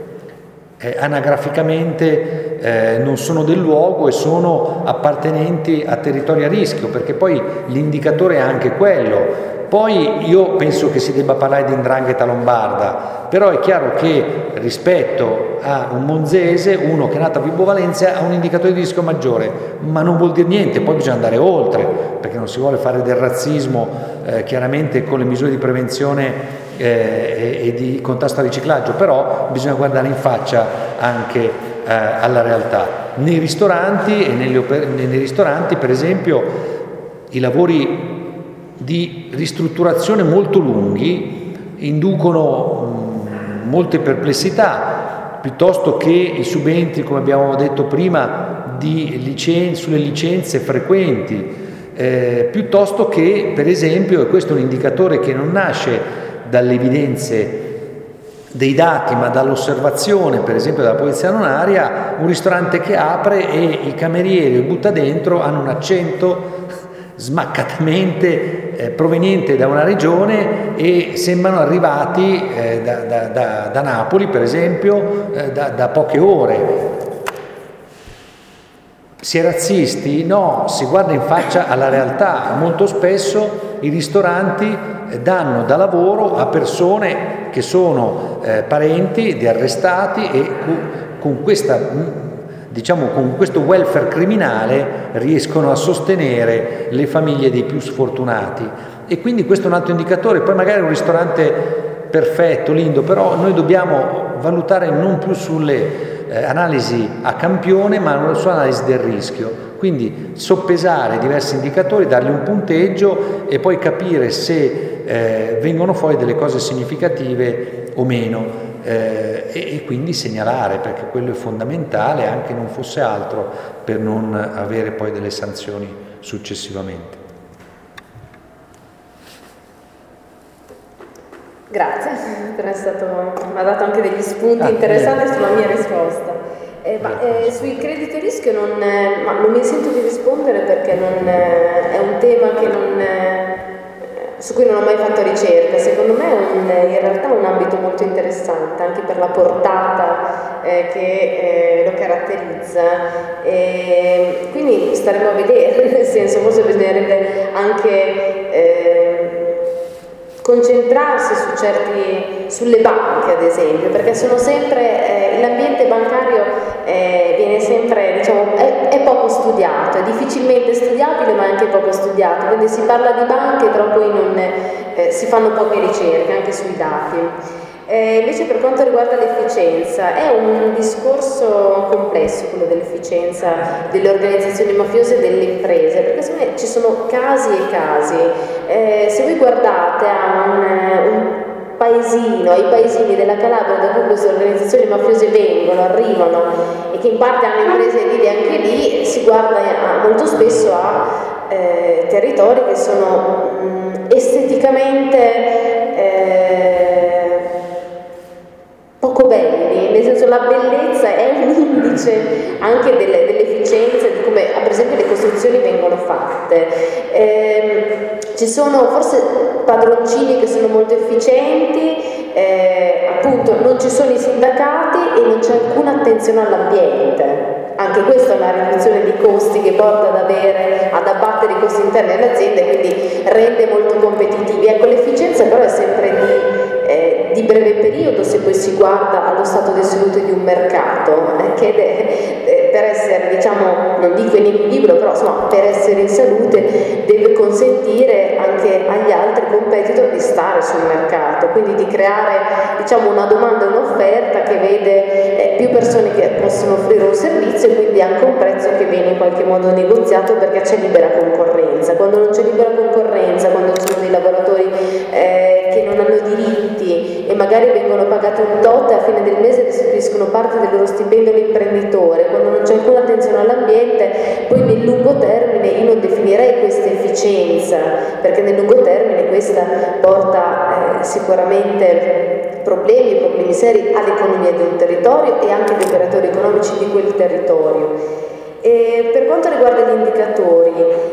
anagraficamente non sono del luogo e sono appartenenti a territori a rischio, perché poi l'indicatore è anche quello. Poi io penso che si debba parlare di 'ndrangheta lombarda, però è chiaro che rispetto a un monzese, uno che è nato a Vibo Valentia ha un indicatore di rischio maggiore, ma non vuol dire niente, poi bisogna andare oltre, perché non si vuole fare del razzismo, chiaramente con le misure di prevenzione e di contrasto al riciclaggio, però bisogna guardare in faccia anche alla realtà. Nei ristoranti nei ristoranti, per esempio, i lavori di ristrutturazione molto lunghi inducono molte perplessità, piuttosto che i subentri, come abbiamo detto prima, sulle licenze frequenti, piuttosto che, per esempio, e questo è un indicatore che non nasce dalle evidenze dei dati, ma dall'osservazione per esempio della polizia nonaria, un ristorante che apre e i camerieri butta dentro hanno un accento smaccatamente proveniente da una regione e sembrano arrivati da Napoli per esempio da poche ore. Si è razzisti? No, si guarda in faccia alla realtà. Molto spesso i ristoranti danno da lavoro a persone che sono parenti di arrestati e con questo welfare criminale riescono a sostenere le famiglie dei più sfortunati. E quindi questo è un altro indicatore. Poi magari un ristorante perfetto, lindo, però noi dobbiamo valutare non più sulle analisi a campione, ma sull'analisi del rischio. Quindi soppesare diversi indicatori, dargli un punteggio e poi capire se vengono fuori delle cose significative o meno e quindi segnalare, perché quello è fondamentale, anche non fosse altro, per non avere poi delle sanzioni successivamente. Grazie, mi ha dato anche degli spunti interessanti sulla mia risposta. Sui crediti a rischio non mi sento di rispondere perché è un tema su cui non ho mai fatto ricerca. Secondo me è in realtà un ambito molto interessante anche per la portata che lo caratterizza. Quindi staremo a vedere, nel senso forse bisognerebbe anche concentrarsi sulle banche ad esempio, perché sono sempre l'ambiente bancario viene sempre, diciamo, è poco studiato, è difficilmente studiabile ma anche poco studiato, quindi si parla di banche però poi non si fanno poche ricerche anche sui dati. Invece per quanto riguarda l'efficienza è un discorso complesso quello dell'efficienza delle organizzazioni mafiose e delle imprese, perché secondo me ci sono casi e casi. Se voi guardate a ai paesini della Calabria da cui queste organizzazioni mafiose arrivano e che in parte hanno imprese edili anche lì, si guarda molto spesso a territori che sono esteticamente poco belli, nel senso la bellezza è un indice anche dell'efficienza di come per esempio le costruzioni vengono fatte. Ci sono forse padroncini che sono molto efficienti, appunto non ci sono i sindacati e non c'è alcuna attenzione all'ambiente. Anche questa è una riduzione di costi che porta ad abbattere i costi interni alle aziende, quindi rende molto competitivi. Ecco, l'efficienza però è sempre di breve periodo se poi si guarda allo stato di salute di un mercato, che per essere, diciamo, non dico in equilibrio, però insomma, per essere in salute deve consentire anche agli altri competitor di stare sul mercato, quindi di creare, diciamo, una domanda e un'offerta che vede più persone che possono offrire un servizio e quindi anche un prezzo che viene in qualche modo negoziato perché c'è libera concorrenza. Quando non c'è libera concorrenza, quando ci sono dei lavoratori che non hanno diritti e magari vengono pagati un tot e a fine del mese restituiscono parte del loro stipendio all'imprenditore, quando non c'è alcuna attenzione all'ambiente, poi nel lungo termine io non definirei questa efficienza, perché nel lungo termine questa porta sicuramente problemi seri all'economia di un territorio e anche agli operatori economici di quel territorio. Per quanto riguarda gli indicatori,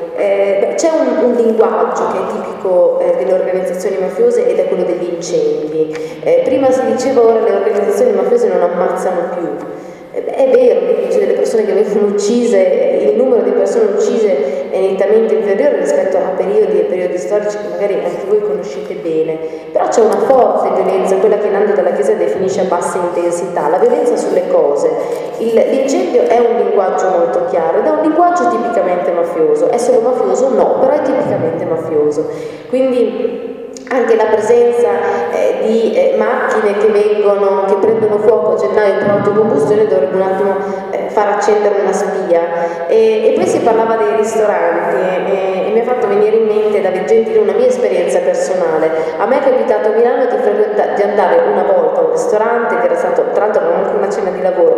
c'è un linguaggio che è tipico delle organizzazioni mafiose ed è quello degli incendi. Prima si diceva ora le organizzazioni mafiose non ammazzano più. È vero, delle persone che vengono uccise, il numero di persone uccise è nettamente inferiore rispetto a periodi storici che magari anche voi conoscete bene, però c'è una forte violenza, quella che Nando Dalla Chiesa definisce a bassa intensità, la violenza sulle cose. L'incendio è un linguaggio molto chiaro ed è un linguaggio tipicamente mafioso. È solo mafioso? No, però è tipicamente mafioso. Quindi anche la presenza di macchine che prendono fuoco a gennaio per autocombustione dovrebbe un attimo far accendere una spia. E poi si parlava dei ristoranti e mi ha fatto venire in mente da leggendo una mia esperienza personale. A me è capitato a Milano di andare una volta a un ristorante che era stato, tra l'altro non anche una cena di lavoro,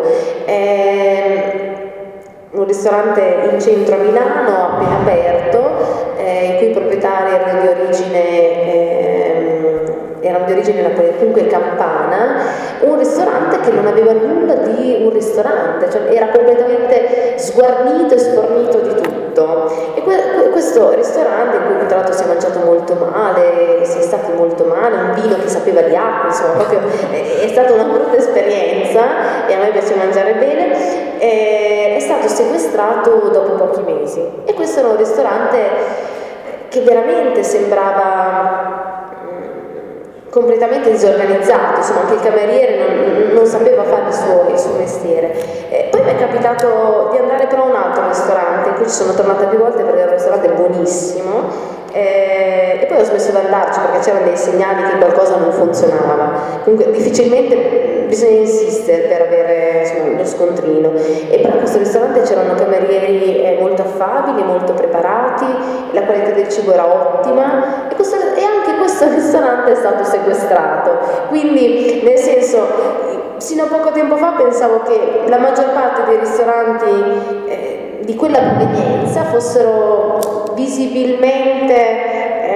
un ristorante in centro a Milano appena aperto, i cui proprietari erano di origine origine napoletana, comunque campana, un ristorante che non aveva nulla di un ristorante, cioè era completamente sguarnito e sfornito di tutto. E questo ristorante, in cui tra l'altro si è mangiato molto male, si è stati molto male, un vino che sapeva di acqua, insomma proprio è stata una brutta esperienza, e a me piace mangiare bene, è stato sequestrato dopo pochi mesi. E questo era un ristorante che veramente sembrava completamente disorganizzato, insomma anche il cameriere non sapeva fare il suo mestiere. Poi mi è capitato di andare però a un altro ristorante in cui ci sono tornata più volte perché era un ristorante buonissimo, e poi ho smesso di andarci perché c'erano dei segnali che qualcosa non funzionava. Comunque difficilmente bisogna insistere per avere, insomma, lo scontrino. E però in questo ristorante c'erano camerieri molto affabili, molto preparati, la qualità del cibo era ottima, e anche questo ristorante è stato sequestrato. Quindi, nel senso, sino a poco tempo fa pensavo che la maggior parte dei ristoranti di quella provenienza fossero visibilmente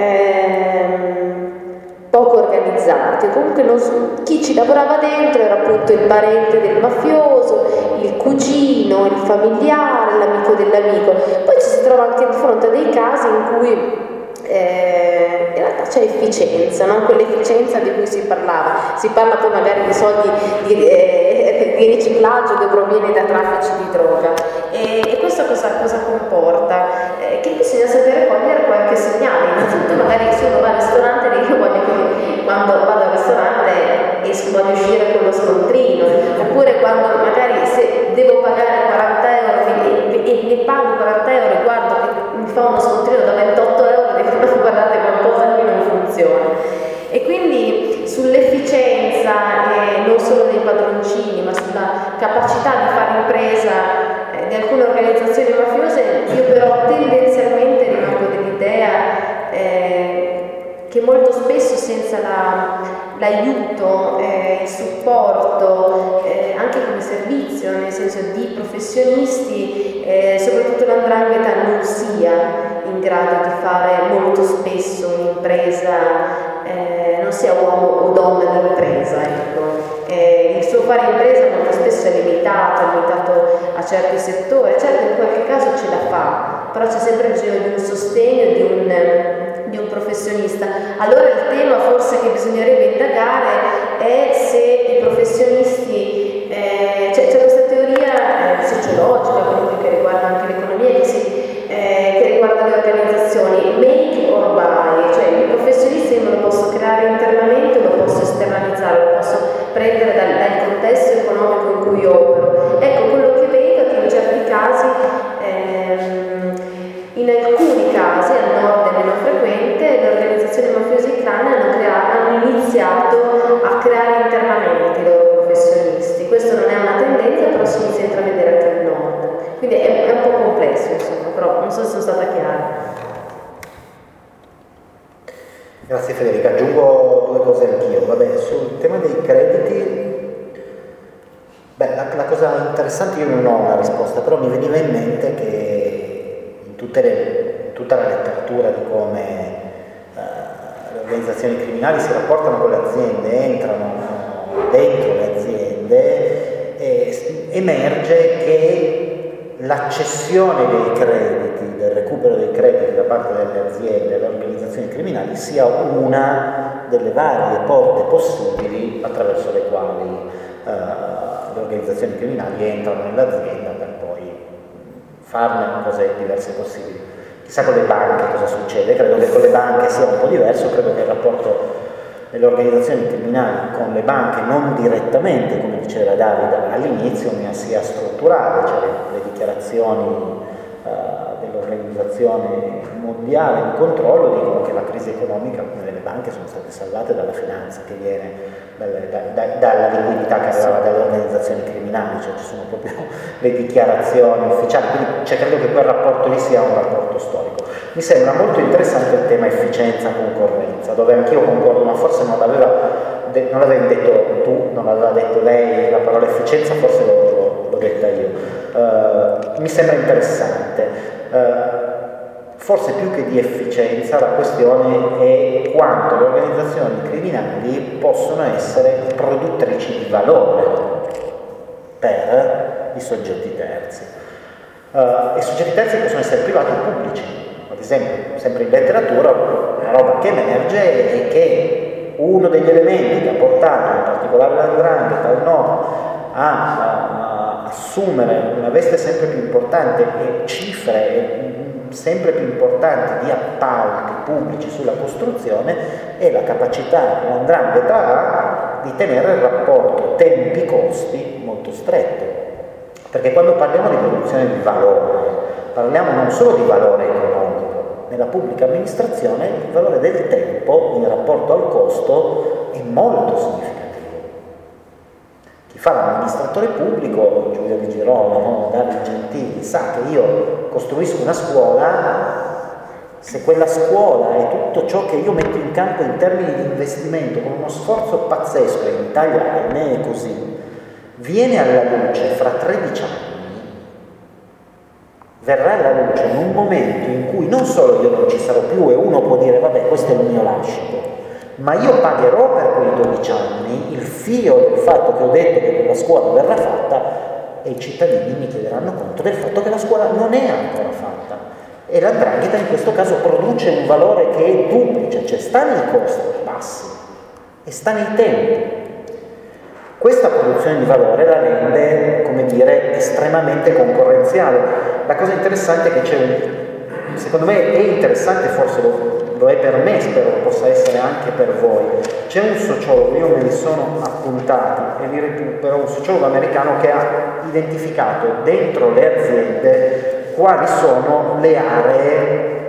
poco organizzati. Comunque chi ci lavorava dentro era appunto il parente del mafioso, il cugino, il familiare, l'amico dell'amico. Poi ci si trova anche di fronte a dei casi in cui in realtà c'è efficienza, no? Quell'efficienza di cui si parlava. Si parla poi magari di soldi di riciclaggio che proviene da traffici di droga, e questo cosa comporta? Che bisogna sapere cogliere qualche segnale. Innanzitutto magari se uno va al ristorante, io voglio che quando vado al ristorante voglio uscire con lo scontrino, oppure quando magari se devo pagare 40 euro e ne pago 40 euro e guardo che mi fa uno scontrino da 28 euro, dico guardate, qualcosa qui non funziona. E quindi sull'efficienza non solo dei padroncini, ma sulla capacità di fare impresa di alcune organizzazioni mafiose, io però tendenzialmente rimango dell'idea che molto spesso senza l'aiuto, il supporto, anche come servizio, nel senso di professionisti, soprattutto l'andrangheta non sia in grado di fare molto spesso un'impresa, non sia uomo o donna di impresa, ecco. Il suo fare impresa molto spesso è limitato a certi settori. Certo, in qualche caso ce la fa, però c'è sempre bisogno di un sostegno, di un professionista. Allora il tema forse che bisognerebbe indagare è se i professionisti, c'è questa teoria sociologica comunque che riguarda anche l'economia, che riguarda le organizzazioni, make or buy, cioè il professionista io me lo posso creare internamente, lo posso esternalizzare, lo posso prendere dal contesto economico in cui opero. Ecco, quello che vedo è che in certi casi, in alcuni casi, al nord è meno frequente, le organizzazioni mafiose icrane hanno iniziato a creare internamente i loro professionisti. Questo non è una tendenza, però si inizia a intravedere anche al nord. Quindi è un po' complesso, insomma, però non so se sono stata chiara. Grazie Federica, aggiungo due cose anch'io. Vabbè, sul tema dei crediti, la cosa interessante, io non ho una risposta, però mi veniva in mente che in tutta la letteratura di come le organizzazioni criminali si rapportano con le aziende, entrano dentro le aziende, emerge che la cessione dei crediti, del recupero dei crediti da parte delle aziende e delle organizzazioni criminali sia una delle varie porte possibili attraverso le quali le organizzazioni criminali entrano nell'azienda per poi farne cose diverse possibili. Chissà con le banche cosa succede, credo che con le banche sia un po' diverso, credo che il rapporto delle organizzazioni criminali con le banche non direttamente, come diceva Davide all'inizio, ma sia strutturale, cioè le dichiarazioni dell'Organizzazione Mondiale di Controllo dicono che la crisi economica, delle banche sono state salvate dalla finanza che viene dalla liquidità che arrivava dalle organizzazioni criminali, cioè ci sono proprio le dichiarazioni ufficiali, quindi credo che quel rapporto lì sia un rapporto storico. Mi sembra molto interessante il tema efficienza-concorrenza, dove anch'io concordo, ma forse non l'avevi detto tu, non l'aveva detto lei, la parola efficienza forse l'ho detta io. Mi sembra interessante. forse più che di efficienza, la questione è quanto le organizzazioni criminali possono essere produttrici di valore per i soggetti terzi. I soggetti terzi possono essere privati o pubblici. Ad esempio, sempre in letteratura, una roba che emerge è che uno degli elementi che ha portato in particolare l''ndrangheta al nord a assumere una veste sempre più importante e cifre sempre più importanti di appalti pubblici sulla costruzione è la capacità che l''ndrangheta ha di tenere il rapporto tempi-costi molto stretto. Perché quando parliamo di produzione di valore, parliamo non solo di valore economico. Nella pubblica amministrazione il valore del tempo in rapporto al costo è molto significativo. Chi fa l'amministratore pubblico, Giulio Di Girolamo, Dario Gentili, sa che io costruisco una scuola, se quella scuola è tutto ciò che io metto in campo in termini di investimento, con uno sforzo pazzesco, e in Italia ahimè è così, viene alla luce fra 13 anni, verrà alla luce in un momento in cui non solo io non ci sarò più e uno può dire vabbè questo è il mio lascito, ma io pagherò per quei 12 anni il fio del fatto che ho detto che quella scuola verrà fatta e i cittadini mi chiederanno conto del fatto che la scuola non è ancora fatta. E l''ndrangheta in questo caso produce un valore che è duplice, cioè sta nei costi bassi e sta nei tempi. Questa produzione di valore la rende, come dire, estremamente concorrenziale. La cosa interessante è che secondo me è interessante, forse lo è per me, spero lo possa essere anche per voi. C'è un sociologo, io me li sono appuntati e li recupero, un sociologo americano che ha identificato dentro le aziende quali sono le aree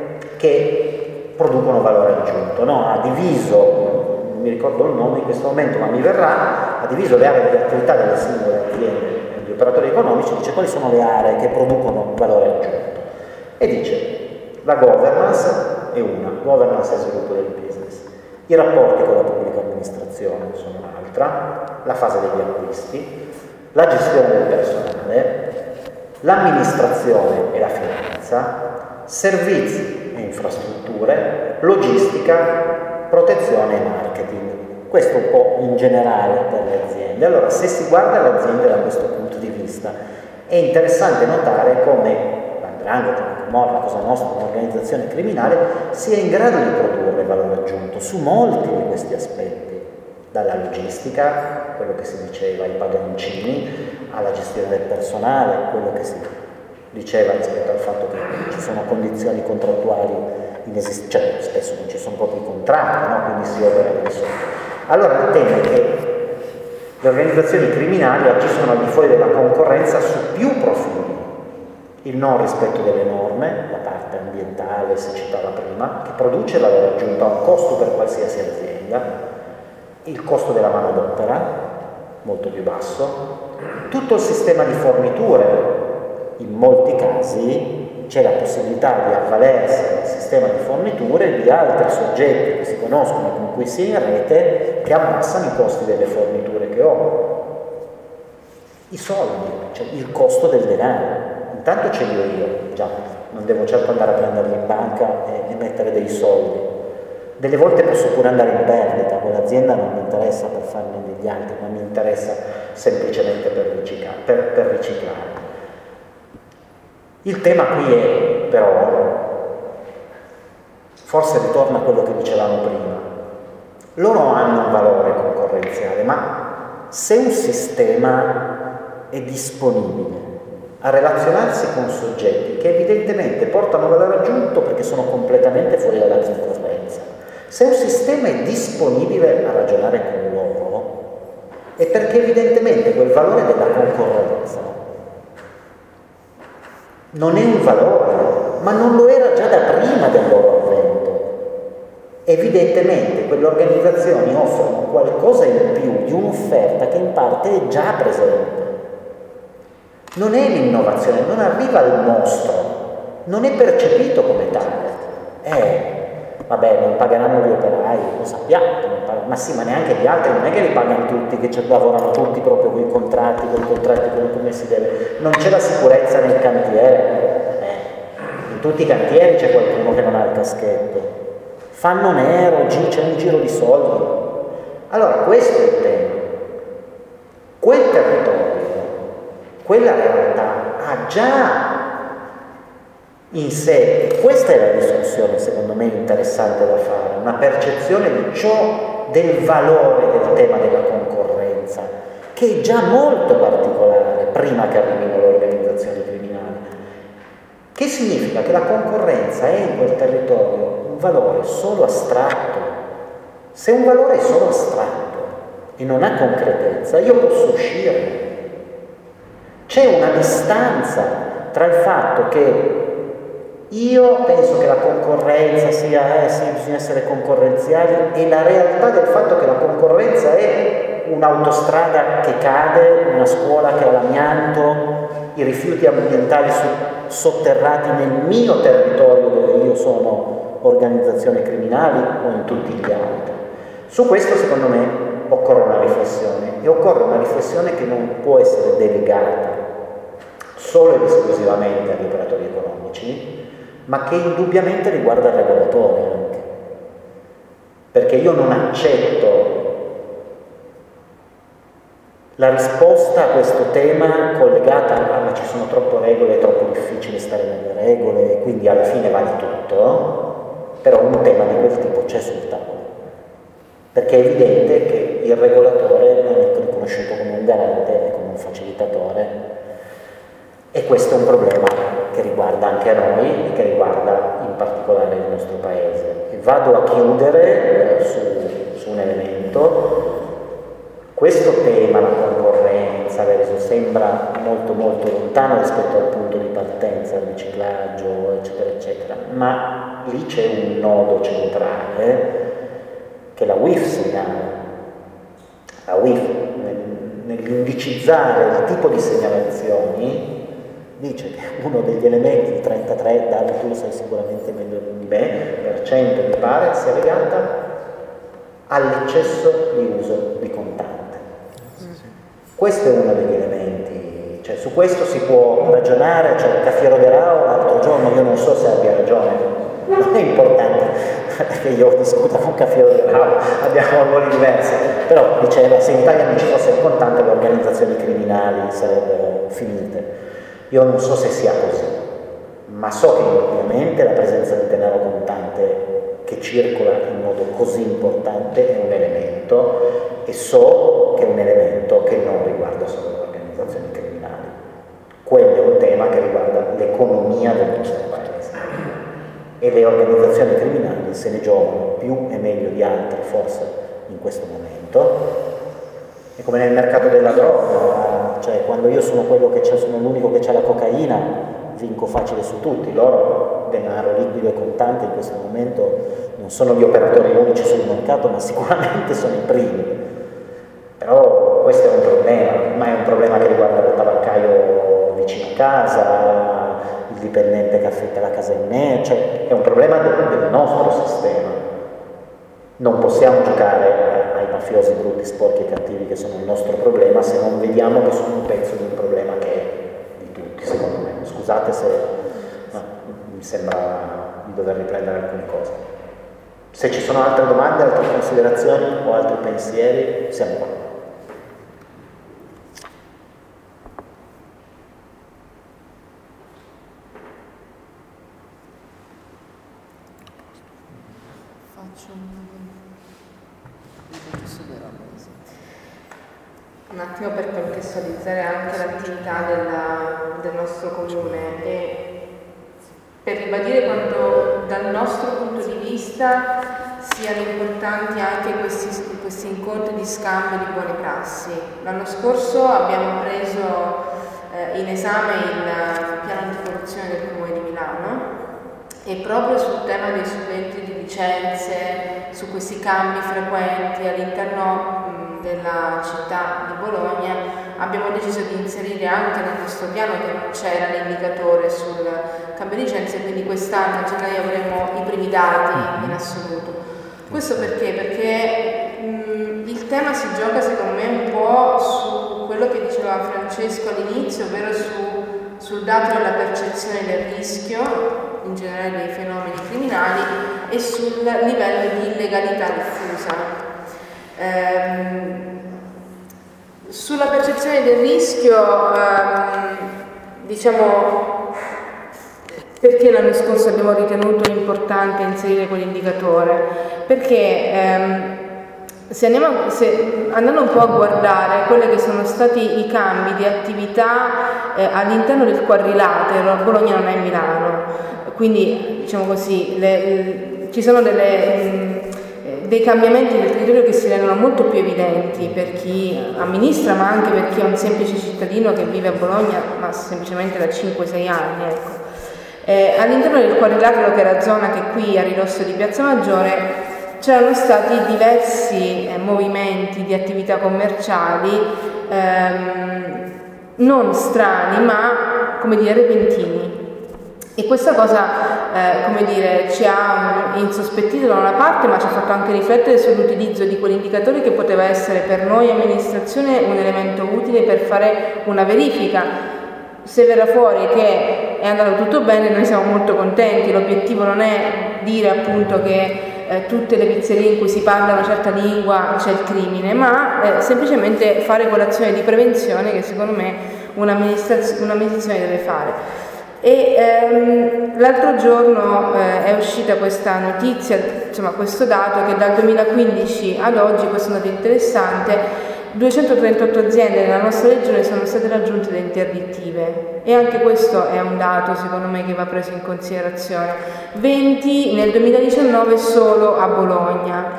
che producono valore aggiunto, no? Ha diviso, non mi ricordo il nome in questo momento, ma mi verrà, ha diviso le aree di attività delle singole aziende, degli operatori economici, dice quali sono le aree che producono valore aggiunto. E dice, la governance è una, governance e sviluppo del business, i rapporti con la pubblica amministrazione sono un'altra, la fase degli acquisti, la gestione del personale, l'amministrazione e la finanza, servizi e infrastrutture, logistica, protezione e marketing. Questo un po' in generale per le aziende. Allora, se si guarda le aziende da questo punto di vista, è interessante notare come l''ndrangheta, la Camorra, la Cosa Nostra, un'organizzazione criminale, sia in grado di produrre valore aggiunto su molti di questi aspetti, dalla logistica, quello che si diceva, i padroncini, alla gestione del personale, quello che si diceva rispetto al fatto che ci sono condizioni contrattuali inesistenti, cioè spesso non ci sono proprio i contratti, no? Quindi si opera di sotto. Allora il tema è che le organizzazioni criminali agiscono al di fuori della concorrenza su più profili. Il non rispetto delle norme, la parte ambientale si citava prima, che produce valore aggiunto a un costo per qualsiasi azienda, il costo della manodopera, molto più basso, tutto il sistema di forniture. In molti casi c'è la possibilità di avvalersi del sistema di forniture di altri soggetti che si conoscono e con cui si è in rete, che abbassano i costi delle forniture che ho. I soldi, cioè il costo del denaro. Intanto ce li ho io, già, non devo certo andare a prenderli in banca e mettere dei soldi. Delle volte posso pure andare in perdita, quell'azienda non mi interessa per farne degli altri, ma mi interessa semplicemente per riciclare. Il tema qui è, però, forse ritorna a quello che dicevamo prima. Loro hanno un valore concorrenziale, ma se un sistema è disponibile a relazionarsi con soggetti che evidentemente portano valore aggiunto perché sono completamente fuori dalla concorrenza, se un sistema è disponibile a ragionare con loro, è perché evidentemente quel valore della concorrenza non è un valore, ma non lo era già da prima del loro avvento. Evidentemente quelle organizzazioni offrono qualcosa in più di un'offerta che in parte è già presente. Non è l'innovazione, non arriva al mostro, non è percepito come tale. Vabbè, non pagheranno gli operai, lo sappiamo, ma sì, ma neanche gli altri, non è che li pagano tutti, che lavorano tutti proprio con i contratti come si deve. Non c'è la sicurezza nel cantiere, In tutti i cantieri c'è qualcuno che non ha il caschetto, fanno nero, c'è un giro di soldi. Allora questo è il tema. Quel territorio, quella realtà ha già in sé, questa è la discussione secondo me interessante da fare, una percezione di ciò, del valore del tema della concorrenza, che è già molto particolare prima che arrivino le organizzazioni criminali. Che significa che la concorrenza è in quel territorio un valore solo astratto. Se un valore è solo astratto e non ha concretezza, io posso uscire. C'è una distanza tra il fatto che io penso che la concorrenza sia, sì, bisogna essere concorrenziali, e la realtà del fatto che la concorrenza è un'autostrada che cade, una scuola che ha l'amianto, i rifiuti ambientali sotterrati nel mio territorio dove io sono organizzazione criminale o in tutti gli altri. Su questo secondo me occorre una riflessione, e occorre una riflessione che non può essere delegata solo ed esclusivamente agli operatori economici, ma che indubbiamente riguarda il regolatore anche, perché io non accetto la risposta a questo tema collegata a ma ci sono troppe regole, è troppo difficile stare nelle regole e quindi alla fine vale tutto, però un tema di quel tipo c'è sul tavolo, perché è evidente che il regolatore non è riconosciuto come un garante e come un facilitatore, e questo è un problema che riguarda anche a noi e che riguarda in particolare il nostro paese. E vado a chiudere su un elemento. Questo tema, la concorrenza, sembra molto molto lontano rispetto al punto di partenza, il riciclaggio, eccetera, eccetera, ma lì c'è un nodo centrale che la UIF segnala. La UIF, nell'indicizzare il tipo di segnalazioni, dice che uno degli elementi, il 33, David tu lo sai sicuramente meglio di me, per cento mi pare, sia legata all'eccesso di uso di contante. Questo è uno degli elementi, cioè su questo si può ragionare, cioè Cafiero De Rao l'altro giorno, io non so se abbia ragione, non è importante che io discuta con Cafiero De Rao, abbiamo ruoli diversi, però diceva se in Italia non ci fosse il contante le organizzazioni criminali sarebbero finite. Io non so se sia così, ma so che ovviamente la presenza di denaro contante che circola in modo così importante è un elemento, e so che è un elemento che non riguarda solo le organizzazioni criminali. Quello è un tema che riguarda l'economia del nostro paese, e le organizzazioni criminali se ne giocano più e meglio di altre forse in questo momento. È come nel mercato della droga, cioè quando io sono quello che sono l'unico che c'ha la cocaina, vinco facile su tutti. Loro denaro liquido e contante in questo momento non sono gli operatori unici sul mercato, ma sicuramente sono i primi. Però questo è un problema, ma è un problema che riguarda il tabaccaio vicino a casa, il dipendente che affitta la casa in nero, cioè è un problema del nostro sistema. Non possiamo giocare ai mafiosi brutti, sporchi e cattivi che sono il nostro problema se non vediamo che sono un pezzo di un problema che è di tutti, secondo me. Scusate se mi sembra di dover riprendere alcune cose. Se ci sono altre domande, altre considerazioni o altri pensieri, siamo qua. Un attimo per contestualizzare anche l'attività del nostro comune e per ribadire quanto dal nostro punto di vista siano importanti anche questi incontri di scambio di buone prassi. L'anno scorso abbiamo preso in esame il piano anticorruzione del Comune di Milano, e proprio sul tema dei subentri di licenze, su questi cambi frequenti all'interno della città di Bologna, abbiamo deciso di inserire anche in questo piano, che non c'era l'indicatore sul cambio di licenze, quindi quest'anno a gennaio avremo i primi dati in assoluto. Questo perché? Perché il tema si gioca secondo me un po' su quello che diceva Francesco all'inizio, ovvero sul dato della percezione del rischio in generale dei fenomeni criminali e sul livello di illegalità diffusa. Sulla percezione del rischio, diciamo, perché l'anno scorso abbiamo ritenuto importante inserire quell'indicatore? Perché andando un po' a guardare quelli che sono stati i cambi di attività all'interno del quadrilatero, Bologna non è Milano, quindi diciamo così, ci sono dei cambiamenti del territorio che si rendono molto più evidenti per chi amministra, ma anche per chi è un semplice cittadino che vive a Bologna, ma semplicemente da 5-6 anni. Ecco. All'interno del quadrilatero, che è la zona che è qui a ridosso di Piazza Maggiore, c'erano stati diversi movimenti di attività commerciali non strani, ma come dire repentini. E questa cosa, come dire, ci ha insospettito da una parte, ma ci ha fatto anche riflettere sull'utilizzo di quell'indicatore che poteva essere per noi amministrazione un elemento utile per fare una verifica. Se verrà fuori che è andato tutto bene, noi siamo molto contenti. L'obiettivo non è dire appunto che tutte le pizzerie in cui si parla una certa lingua c'è il crimine, ma semplicemente fare quell'azione di prevenzione che secondo me un'amministrazione deve fare. E l'altro giorno è uscita questa notizia, insomma questo dato, che dal 2015 ad oggi, questo è un dato interessante, 238 aziende nella nostra regione sono state raggiunte da interdittive, e anche questo è un dato secondo me che va preso in considerazione. 20 nel 2019 solo a Bologna.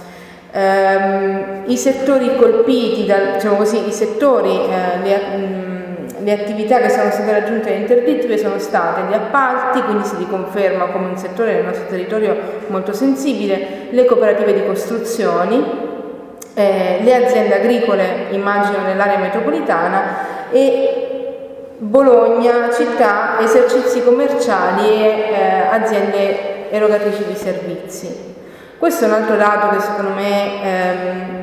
I settori colpiti, diciamo così, le attività che sono state raggiunte da interdittive sono state gli appalti, quindi si riconferma come un settore del nostro territorio molto sensibile, le cooperative di costruzioni, le aziende agricole, immagino nell'area metropolitana, e Bologna città, esercizi commerciali e aziende erogatrici di servizi. Questo è un altro dato che secondo me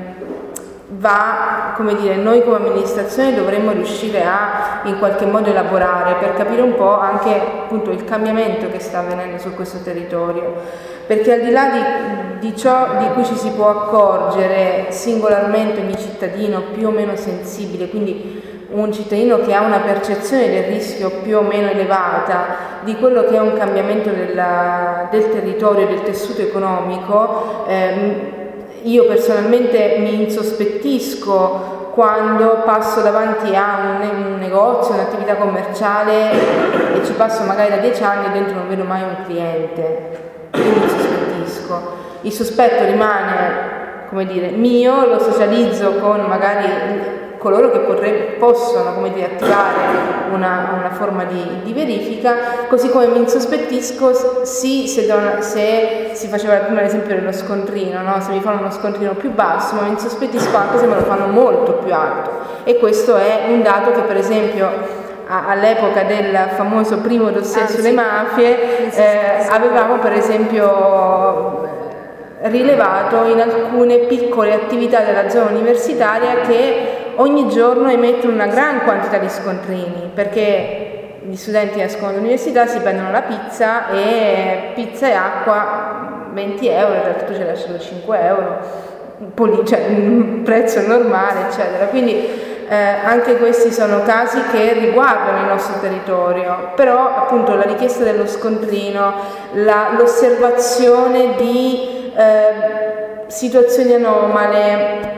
va, come dire, noi come amministrazione dovremmo riuscire a in qualche modo elaborare per capire un po' anche appunto il cambiamento che sta avvenendo su questo territorio, perché al di là di ciò di cui ci si può accorgere singolarmente ogni cittadino più o meno sensibile, quindi un cittadino che ha una percezione del rischio più o meno elevata di quello che è un cambiamento del territorio, del tessuto economico, io personalmente mi insospettisco quando passo davanti a un negozio, un'attività commerciale e ci passo magari da 10 anni e dentro non vedo mai un cliente. Io mi insospettisco. Il sospetto rimane, come dire, mio, lo socializzo con magari coloro che possono, come dire, attivare una forma di verifica, così come mi insospettisco se si faceva prima l'esempio dello scontrino, no? Se mi fanno uno scontrino più basso, ma mi insospettisco anche se me lo fanno molto più alto, e questo è un dato che per esempio all'epoca del famoso primo dossier sulle mafie avevamo per esempio rilevato in alcune piccole attività della zona universitaria che ogni giorno emettono una gran quantità di scontrini, perché gli studenti escono dall'università, si prendono la pizza e acqua 20 euro, in realtà tu ci lasciano 5 euro, cioè un prezzo normale, eccetera. Quindi anche questi sono casi che riguardano il nostro territorio, però appunto la richiesta dello scontrino, l'osservazione di situazioni anomale,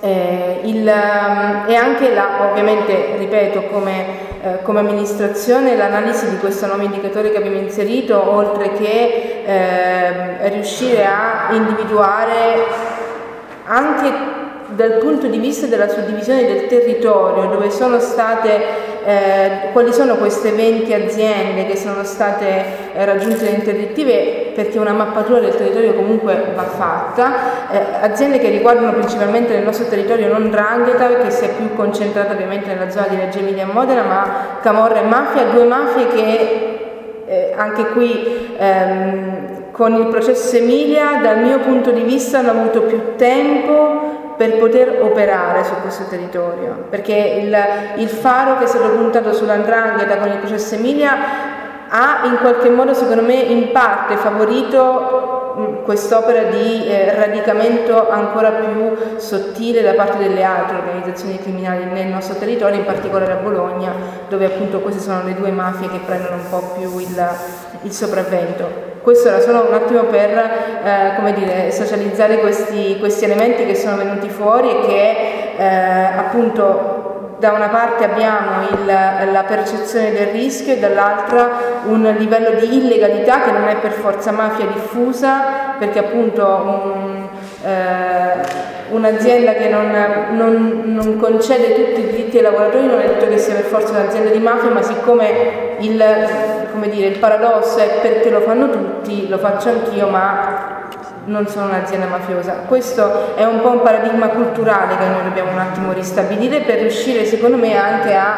e anche ovviamente, ripeto, come amministrazione l'analisi di questo nuovo indicatore che abbiamo inserito, oltre che riuscire a individuare anche dal punto di vista della suddivisione del territorio, dove sono state quali sono queste 20 aziende che sono state raggiunte da interdittive, perché una mappatura del territorio comunque va fatta, aziende che riguardano principalmente nel nostro territorio non 'ndrangheta, che si è più concentrata ovviamente nella zona di Reggio Emilia e Modena, ma camorra e mafia, due mafie che anche qui con il processo Emilia dal mio punto di vista hanno avuto più tempo per poter operare su questo territorio, perché il faro che è stato puntato sulla 'ndrangheta con il processo Emilia ha in qualche modo, secondo me, in parte favorito quest'opera di radicamento ancora più sottile da parte delle altre organizzazioni criminali nel nostro territorio, in particolare a Bologna, dove appunto queste sono le due mafie che prendono un po' più il sopravvento. Questo era solo un attimo per socializzare questi elementi che sono venuti fuori e che appunto da una parte abbiamo la percezione del rischio e dall'altra un livello di illegalità che non è per forza mafia diffusa, perché appunto un'azienda che non concede tutti i diritti ai lavoratori non è detto che sia per forza un'azienda di mafia, ma siccome il paradosso è perché lo fanno tutti, lo faccio anch'io, ma non sono un'azienda mafiosa. Questo è un po' un paradigma culturale che noi dobbiamo un attimo ristabilire per riuscire, secondo me, anche a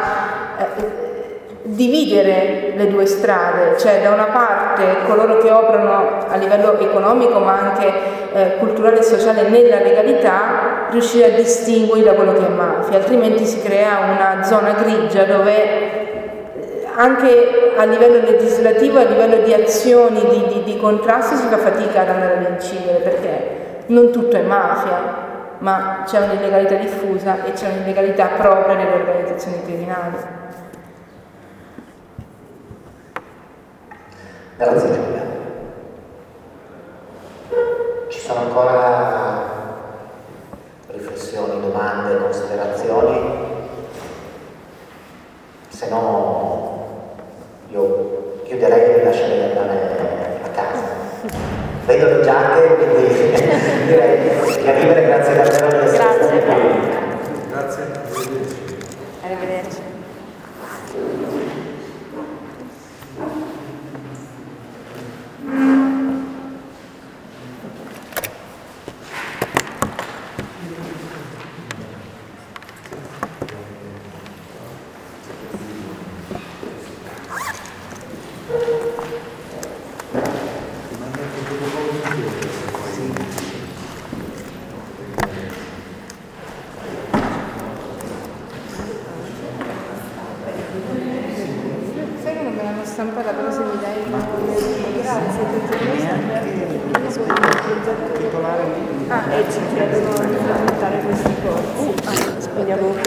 dividere le due strade, cioè da una parte coloro che operano a livello economico ma anche culturale e sociale nella legalità, riuscire a distinguere da quello che è mafia, altrimenti si crea una zona grigia dove anche a livello legislativo e a livello di azioni di contrasto si fa fatica ad andare ad incidere, perché non tutto è mafia, ma c'è un'illegalità diffusa e c'è un'illegalità propria delle organizzazioni criminali. Grazie Giulia. Ci sono ancora riflessioni, domande, considerazioni? Se no io chiuderei e vi lascerei andare a casa. Vedo le giacche, quindi direi di arrivare. Grazie davvero di essere stati qui. Grazie, Arrivederci. Sai che non me l'hanno stampata, però se mi dai grazie perché e ci chiedono di frequentare questi corsi. Speriamo